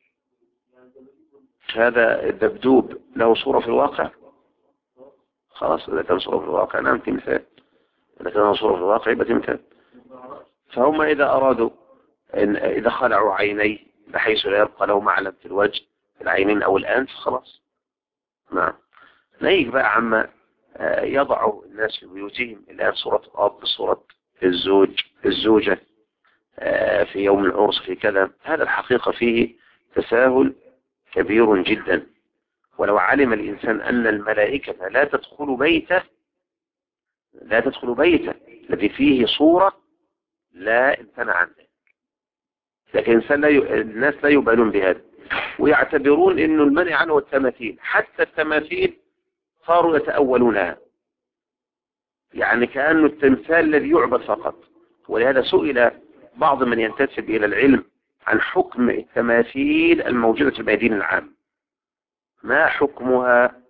هذا الدبدوب له صورة في الواقع؟ خلاص إذا كان صورة في الواقع نعم تمثال، إذا كان صورة في الواقع يبقى تمثال. فهم إذا أرادوا إذا خلعوا عينيه بحيث لا يبقى له معلم في الوجه العينين أو الأنف خلاص. نعم. نيجي بقى عما يضع الناس في بيوتهم الآن صورة الأب، صورة الزوجة في يوم العرس في كذا. هذا الحقيقة فيه تساهل كبير جدا. ولو علم الإنسان أن الملائكة لا تدخل بيته الذي فيه صورة لا امتنع عنه، لكن الناس لا يبالون بهذا، ويعتبرون انه المنع عنه التماثيل. حتى التماثيل صاروا يتأولونها، يعني كأنه التمثال الذي يعبد فقط. ولهذا سئل بعض من ينتسب إلى العلم عن حكم التماثيل الموجودة في الميادين العام، ما حكمها؟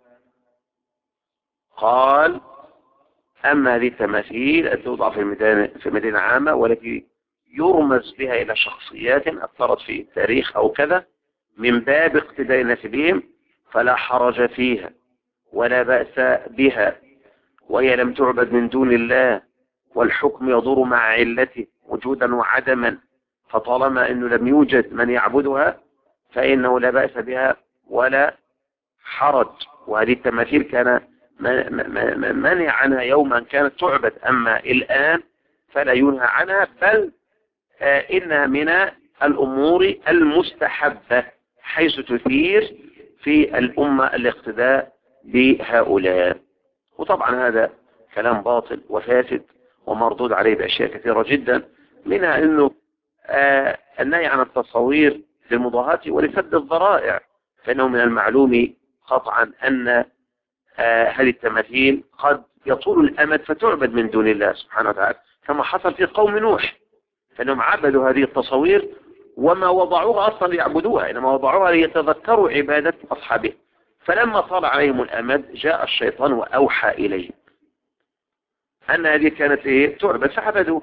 قال: أما هذه التماثيل التي توضع في مدينة عامة والتي يرمز بها إلى شخصيات أثرت في التاريخ أو كذا من باب اقتداء الناس بهم فلا حرج فيها ولا بأس بها، وهي لم تعبد من دون الله، والحكم يدور مع علته وجودا وعدما، فطالما أنه لم يوجد من يعبدها فإنه لا بأس بها ولا حرج. وهذه التماثيل كان منع عنها يوما كانت تعبد، أما الآن فلا ينهى عنها، بل إنها من الأمور المستحبة حيث تثير في الأمة الاقتداء بهؤلاء. وطبعا هذا كلام باطل وفاسد ومردود عليه بأشياء كثيرة جدا، منها أنه النهي عن التصوير للمضاهاة ولسد الذرائع، فإنه من المعلوم قطعا أن هذه التماثيل قد يطول الأمد فتعبد من دون الله سبحانه وتعالى، كما حصل في قوم نوح، فإنهم عبدوا هذه التصوير وما وضعوها أصلا ليعبدوها، إنما وضعوها ليتذكروا عبادة أصحابه. فلما طال عليهم الأمد جاء الشيطان وأوحى إليهم أن هذه كانت تعبد فعبدوه،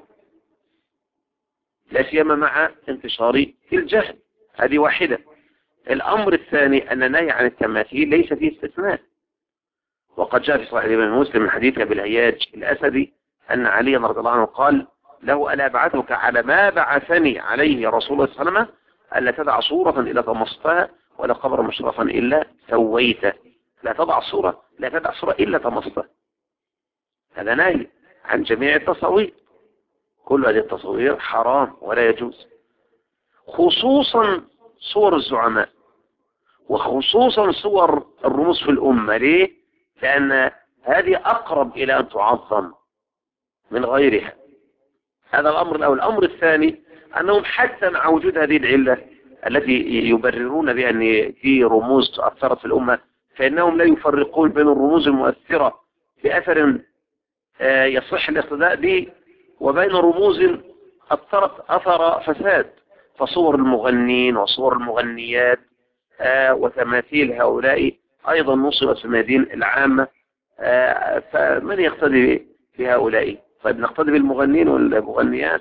لا سيما مع انتشار الجهل. هذه واحدة. الأمر الثاني أن النهي عن التماثيل ليس فيه استثناء، وقد جاء في صحيح الإمام مسلم من حديث أبي الهياج الأسدي أن علي رضي الله عنه قال له: ألا أبعثك على ما بعثني عليه رسول الله صلى الله عليه وسلم، ألا تدع صورة إلا طمستها ولا قبر مشرفا إلا سويته. لا تدع صورة إلا طمستها. هذا نهي عن جميع التصوير، كل هذه التصوير حرام ولا يجوز، خصوصا صور الزعماء وخصوصا صور الرموز في الأمة. ليه؟ لأن هذه أقرب إلى أن تعظم من غيرها. هذا الأمر الأول. الأمر الثاني أنهم حتى مع وجود هذه العلة التي يبررون بها أن دي رموز أثرت في الأمة، فإنهم لا يفرقون بين الرموز المؤثرة بأثر يصح الاقتداء به وبين رموز أثرت أثر فساد. فصور المغنين وصور المغنيات وتماثيل هؤلاء أيضا نصبت في الميادين العامة، فمن يقتدي بهؤلاء؟ طيب نقتدي بالمغنين والمغنيات؟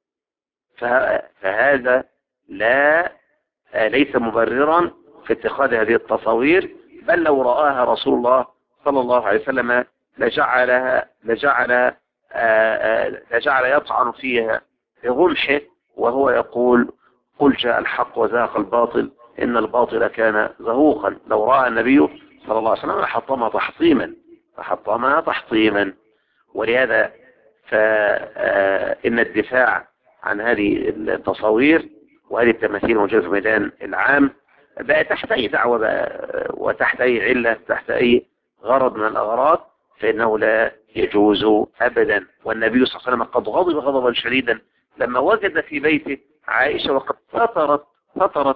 فهذا ليس مبررا في اتخاذ هذه التصوير، بل لو رآها رسول الله صلى الله عليه وسلم لجعل يطعن فيها بغمحه وهو يقول: قل جاء الحق وزهق الباطل إن الباطل كان زهوقا. لو رأى النبي صلى الله عليه وسلم لحطمها تحطيما. ولهذا فإن الدفاع عن هذه التصوير وهذه التماثيل الموجودة في الميدان العام بقى تحت أي دعوة وتحت أي علة، تحت أي غرض من الأغراض، فإنه لا يجوز أبدا. والنبي صلى الله عليه وسلم قد غضب غضبا شديدا لما وجد في بيته عائشة وقد فطرت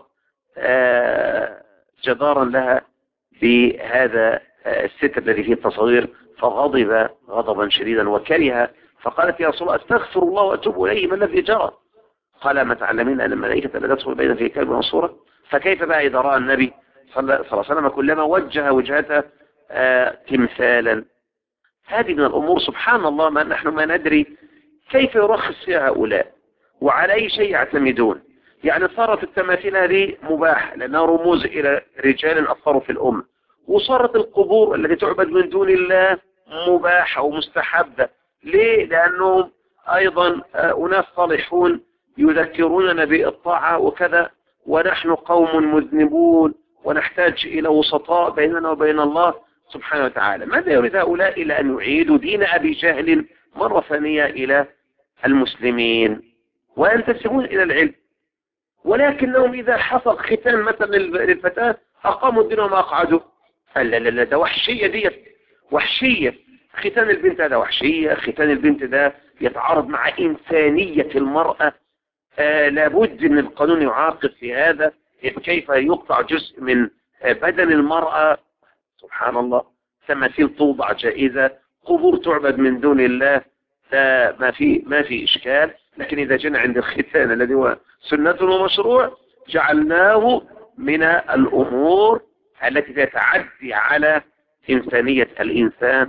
جدارا لها بهذا الستر الذي فيه التصوير، فغضب غضبا شديدا وكره، فقالت: يا رسول الله استغفر الله واتوب اليه، ما الذي جرى؟ قال: ما تعلمين ان الملائكه لا تدخل بين في كلب وصوره؟ فكيف بقى اذا راى النبي صلى الله عليه وسلم كلما وجه وجهته تمثالا؟ هذه من الامور سبحان الله ما نحن ما ندري كيف يرخص فيها هؤلاء، وعلى أي شيء يعتمدون. يعني صارت التماثيل هذه مباحة لأنها رموز إلى رجال أثروا في الأمة، وصارت القبور التي تعبد من دون الله مباحة ومستحبة. ليه؟ لأنهم أيضا أناس صالحون يذكروننا بالطاعة وكذا، ونحن قوم مذنبون ونحتاج إلى وسطاء بيننا وبين الله سبحانه وتعالى. ماذا يريد هؤلاء إلا أن يعيدوا دين أبي جهل مرة ثانية إلى المسلمين وينتسبون إلى العلم، ولكنهم إذا حصل ختان مثلا للفتاة أقاموا الدين وما أقعدوا. لا لا لا، ده وحشية، دي وحشية. ختان البنت هذا وحشية، ختان البنت ده يتعارض مع إنسانية المرأة. لابد أن القانون يعاقب في هذا. كيف يقطع جزء من بدن المرأة؟ سبحان الله. تماثيل توضع جائزة، قبور تعبد من دون الله، ده ما في إشكال. لكن إذا جينا عند الختان الذي هو سنة ومشروع جعلناه من الأمور التي تتعدي على إنسانية الإنسان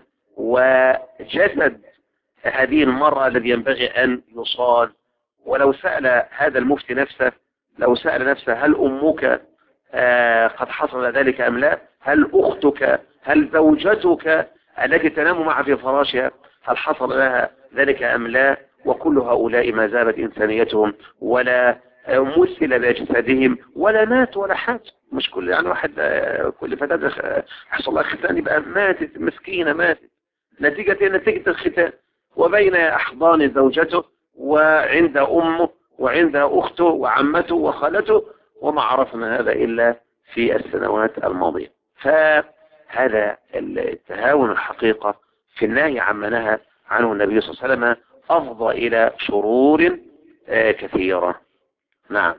وجسد هذه المرأة الذي ينبغي أن يصان. ولو سأل هذا المفتي نفسه، لو سأل نفسه هل أمك قد حصل ذلك أم لا؟ هل أختك؟ هل زوجتك التي تنام معها في فراشها هل حصل لها ذلك أم لا؟ وكل هؤلاء ما زالت إنسانيتهم ولا مثل بأجسادهم ولا مات ولا حاجة. مش كل يعني واحد كل فتاة حصل لها ختان يبقى ماتت، مسكينة ماتت نتيجة الختان. وبين أحضان زوجته وعند أمه وعند أخته وعمته وخالته، وما عرفنا هذا إلا في السنوات الماضية. فهذا التهاون الحقيقة في النهي عما نهى عنه النبي صلى الله عليه وسلم أفضى إلى شرور كثيرة. نعم.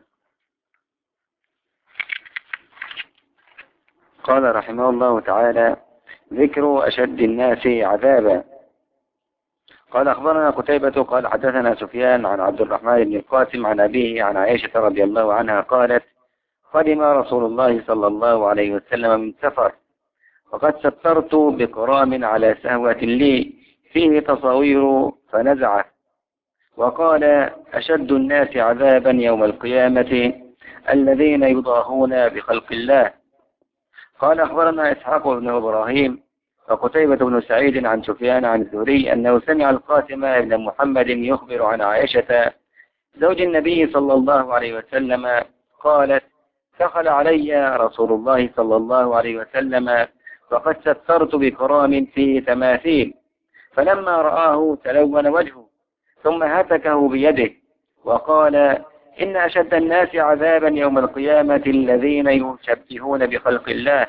قال رحمه الله تعالى: ذكر أشد الناس عذابا. قال أخبرنا قتيبة قال حدثنا سفيان عن عبد الرحمن بن القاسم عن أبيه عن عائشة رضي الله عنها قالت: قدم رسول الله صلى الله عليه وسلم من سفر، وقد سترت بكرام على سهوة لي فيه تصاوير فنزعه، وقال: أشد الناس عذابا يوم القيامة الذين يضاهون بخلق الله. قال أخبرنا إسحاق بن إبراهيم وقتيبة بن سعيد عن سفيان عن الزهري أنه سمع القاسم بن محمد يخبر عن عائشة زوج النبي صلى الله عليه وسلم قالت: دخل علي رسول الله صلى الله عليه وسلم وقد سترت بكرام فيه تماثيل، فلما رآه تلون وجهه ثم هتكه بيده وقال: إن أشد الناس عذابا يوم القيامة الذين يشبهون بخلق الله.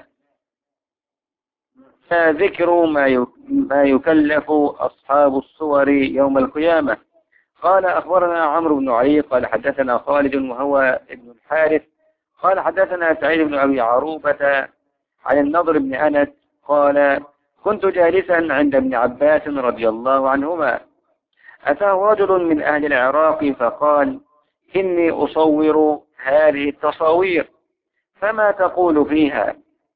ذكر ما يكلف أصحاب الصور يوم القيامة. قال أخبرنا عمرو بن علي قال حدثنا خالد وهو ابن الحارث قال حدثنا سعيد بن أبي عروبة عن النضر بن أنس قال: كنت جالسا عند ابن عباس رضي الله عنهما، أتاه رجل من أهل العراق فقال: إني أصور هذه التصاوير فما تقول فيها؟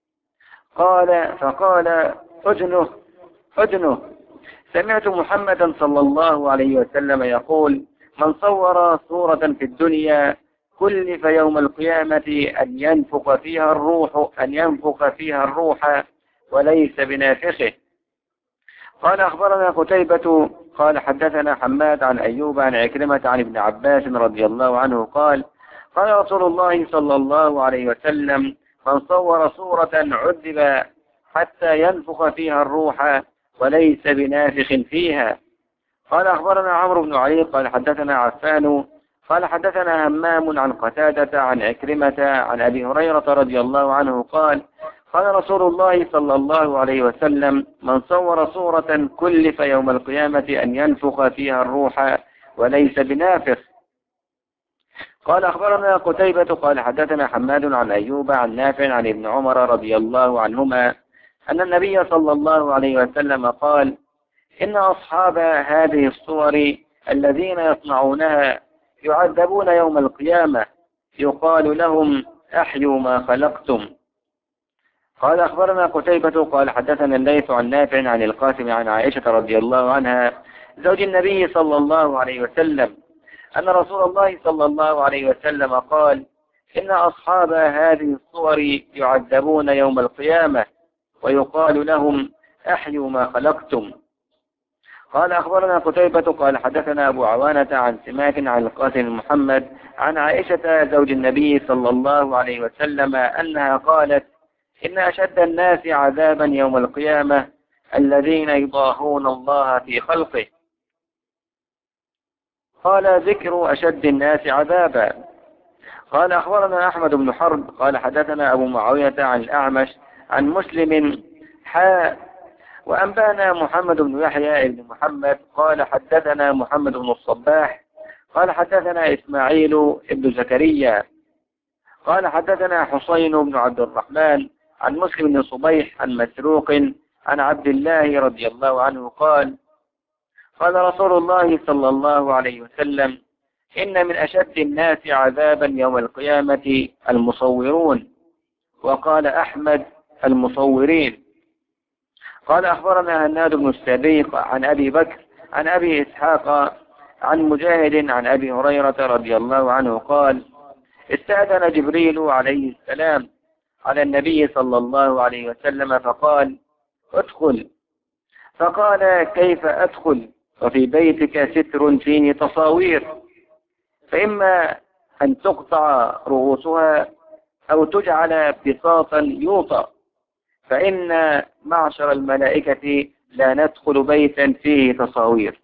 فقال: أدنه سمعت محمدا صلى الله عليه وسلم يقول: من صور صورة في الدنيا كلف يوم القيامة أن ينفخ فيها الروح وليس بنافخه. قال أخبرنا قتيبة قال حدثنا حماد عن أيوب عن عكرمة عن ابن عباس رضي الله عنه قال: قال رسول الله صلى الله عليه وسلم: من صور صورة عذب حتى ينفخ فيها الروح وليس بنافخ فيها. قال أخبرنا عمرو بن علي قال حدثنا عفان قال حدثنا همام عن قتادة عن عكرمة عن أبي هريرة رضي الله عنه قال: قال رسول الله صلى الله عليه وسلم: من صور صورة كلف يوم القيامة أن ينفخ فيها الروح وليس بنافخ. قال أخبرنا قتيبة قال حدثنا حماد عن أيوب عن نافع عن ابن عمر رضي الله عنهما أن النبي صلى الله عليه وسلم قال: إن أصحاب هذه الصور الذين يصنعونها يعذبون يوم القيامة، يقال لهم: أحيوا ما خلقتم. قال أخبرنا قتيبة قال حدثنا الليث عن نافع عن القاسم عن عائشة رضي الله عنها زوج النبي صلى الله عليه وسلم أن رسول الله صلى الله عليه وسلم قال: إن أصحاب هذه الصور يعذبون يوم القيامة ويقال لهم: أحيوا ما خلقتم. قال: أخبرنا قتيبة قال حدثنا أبو عوانة عن سماك عن القاسم محمد عن عائشة زوج النبي صلى الله عليه وسلم أنها قالت: إن أشد الناس عذابا يوم القيامة الذين يضاهون الله في خلقه. قال: ذكر أشد الناس عذابا. قال: أخبرنا أحمد بن حرب قال حدثنا أبو معاوية عن الأعمش عن مسلم وأنبانا محمد بن يحيى بن محمد قال حدثنا محمد بن الصباح قال حدثنا إسماعيل بن زكريا قال حدثنا حسين بن عبد الرحمن عن مسلم بن صبيح عن مسروق عن عبد الله رضي الله عنه قال: قال رسول الله صلى الله عليه وسلم: إن من أشد الناس عذابا يوم القيامة المصورون. وقال أحمد: المصورين. قال: أخبرنا هناد بن السبيق عن أبي بكر عن أبي إسحاق عن مجاهد عن أبي هريرة رضي الله عنه قال: استأذن جبريل عليه السلام على النبي صلى الله عليه وسلم فقال: ادخل. فقال: كيف أدخل وفي بيتك ستر فيه تصاوير؟ فإما أن تقطع رؤوسها أو تجعل بساطا يوطى، فإن معشر الملائكة لا ندخل بيتا فيه تصاوير.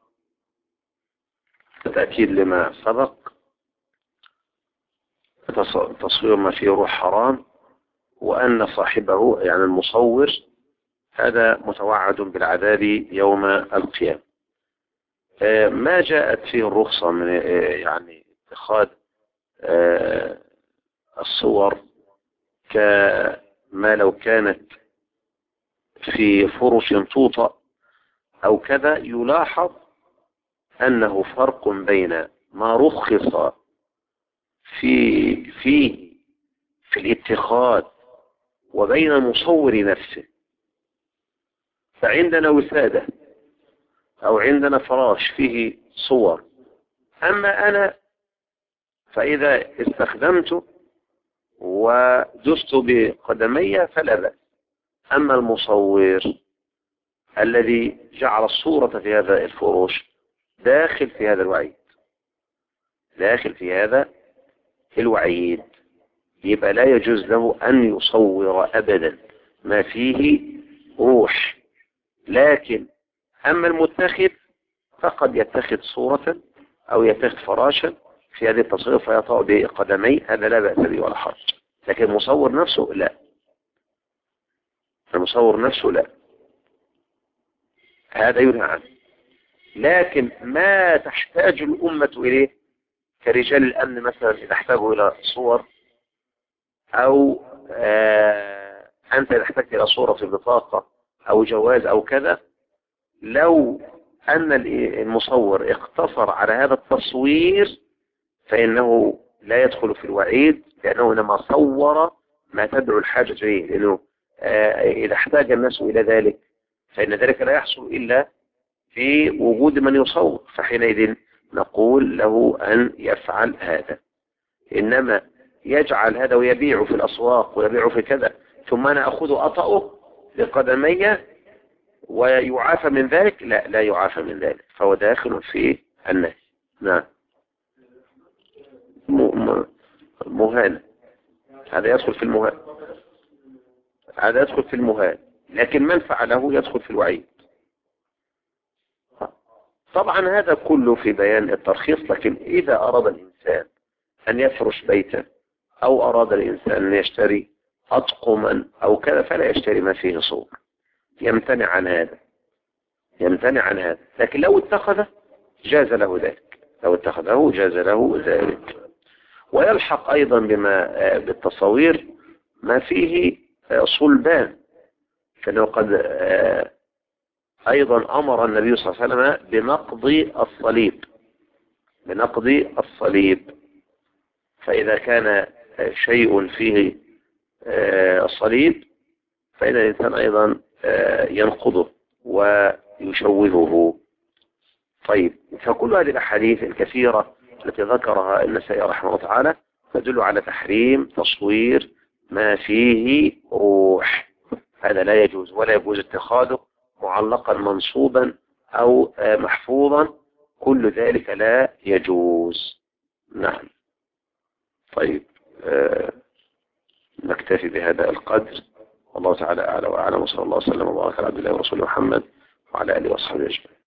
تأكيد لما سبق، تصوير ما فيه روح حرام، وأن صاحبه يعني المصور هذا متوعد بالعذاب يوم القيامة. ما جاءت فيه الرخصة من يعني اتخاذ الصور كما لو كانت في فرش توطأ أو كذا، يلاحظ أنه فرق بين ما رخص في الاتخاذ وبين المصور نفسه. فعندنا وسادة أو عندنا فراش فيه صور، أما أنا فإذا استخدمته ودست بقدمي فلا بأس. أما المصور الذي جعل الصورة في هذا الفروش داخل في هذا الوعيد، داخل في هذا الوعيد، يبقى لا يجوز له أن يصور أبدا ما فيه روح. لكن أما المتخذ فقد يتخذ صورة أو يتخذ فراشا في هذه التصوير فيطأ بقدمي، هذا لا بأس به ولا حرج. لكن المصور نفسه لا، المصور نفسه لا، هذا ينهى عنه. لكن ما تحتاج الأمة إليه كرجال الأمن مثلا إذا احتاجوا إلى صور، أو أنت إذا احتاجت إلى صورة في بطاقة أو جواز أو كذا، لو أن المصور اقتصر على هذا التصوير فإنه لا يدخل في الوعيد، لأنه إنما صور ما تدعو الحاجة إليه. لأنه إذا احتاج الناس إلى ذلك فإن ذلك لا يحصل إلا في وجود من يصور، فحينئذ نقول له أن يفعل هذا. إنما يجعل هذا ويبيع في الأسواق ويبيع في كذا ثم أنا أخذه أطأه بقدمي ويعافى من ذلك، لا، لا يعافى من ذلك، فهو داخل في النهي. نعم. مهانة، هذا يدخل في المهانة، هذا يدخل في المهانة، لكن من فعله يدخل في الوعيد. طبعا هذا كله في بيان الترخيص. لكن إذا أراد الإنسان أن يفرش بيتا أو أراد الإنسان أن يشتري أطقما أو كذا فلا يشتري ما فيه صور، يمتنع عن هذا، يمتنع عن هذا. لكن لو اتخذه جاز له ذلك، لو اتخذه جاز له ذلك. ويلحق أيضا بالتصوير ما فيه صلبان، فإنه قد أيضا أمر النبي صلى الله عليه وسلم بنقض الصليب، بنقض الصليب. فإذا كان شيء فيه الصليب فإن الإنسان أيضا ينقضه ويشوهه. طيب، فكل هذه الأحاديث الكثيرة التي ذكرها النسائي رحمه الله تعالى تدل على تحريم تصوير ما فيه روح. هذا لا يجوز، ولا يجوز اتخاذه معلقا منصوبا أو محفوظا، كل ذلك لا يجوز. نعم. طيب، نكتفي بهذا القدر، والله تعالى أعلى وأعلم، وصلى الله وسلم وبارك على عبد الله ورسوله محمد وعلى آله وصحبه أجمعين.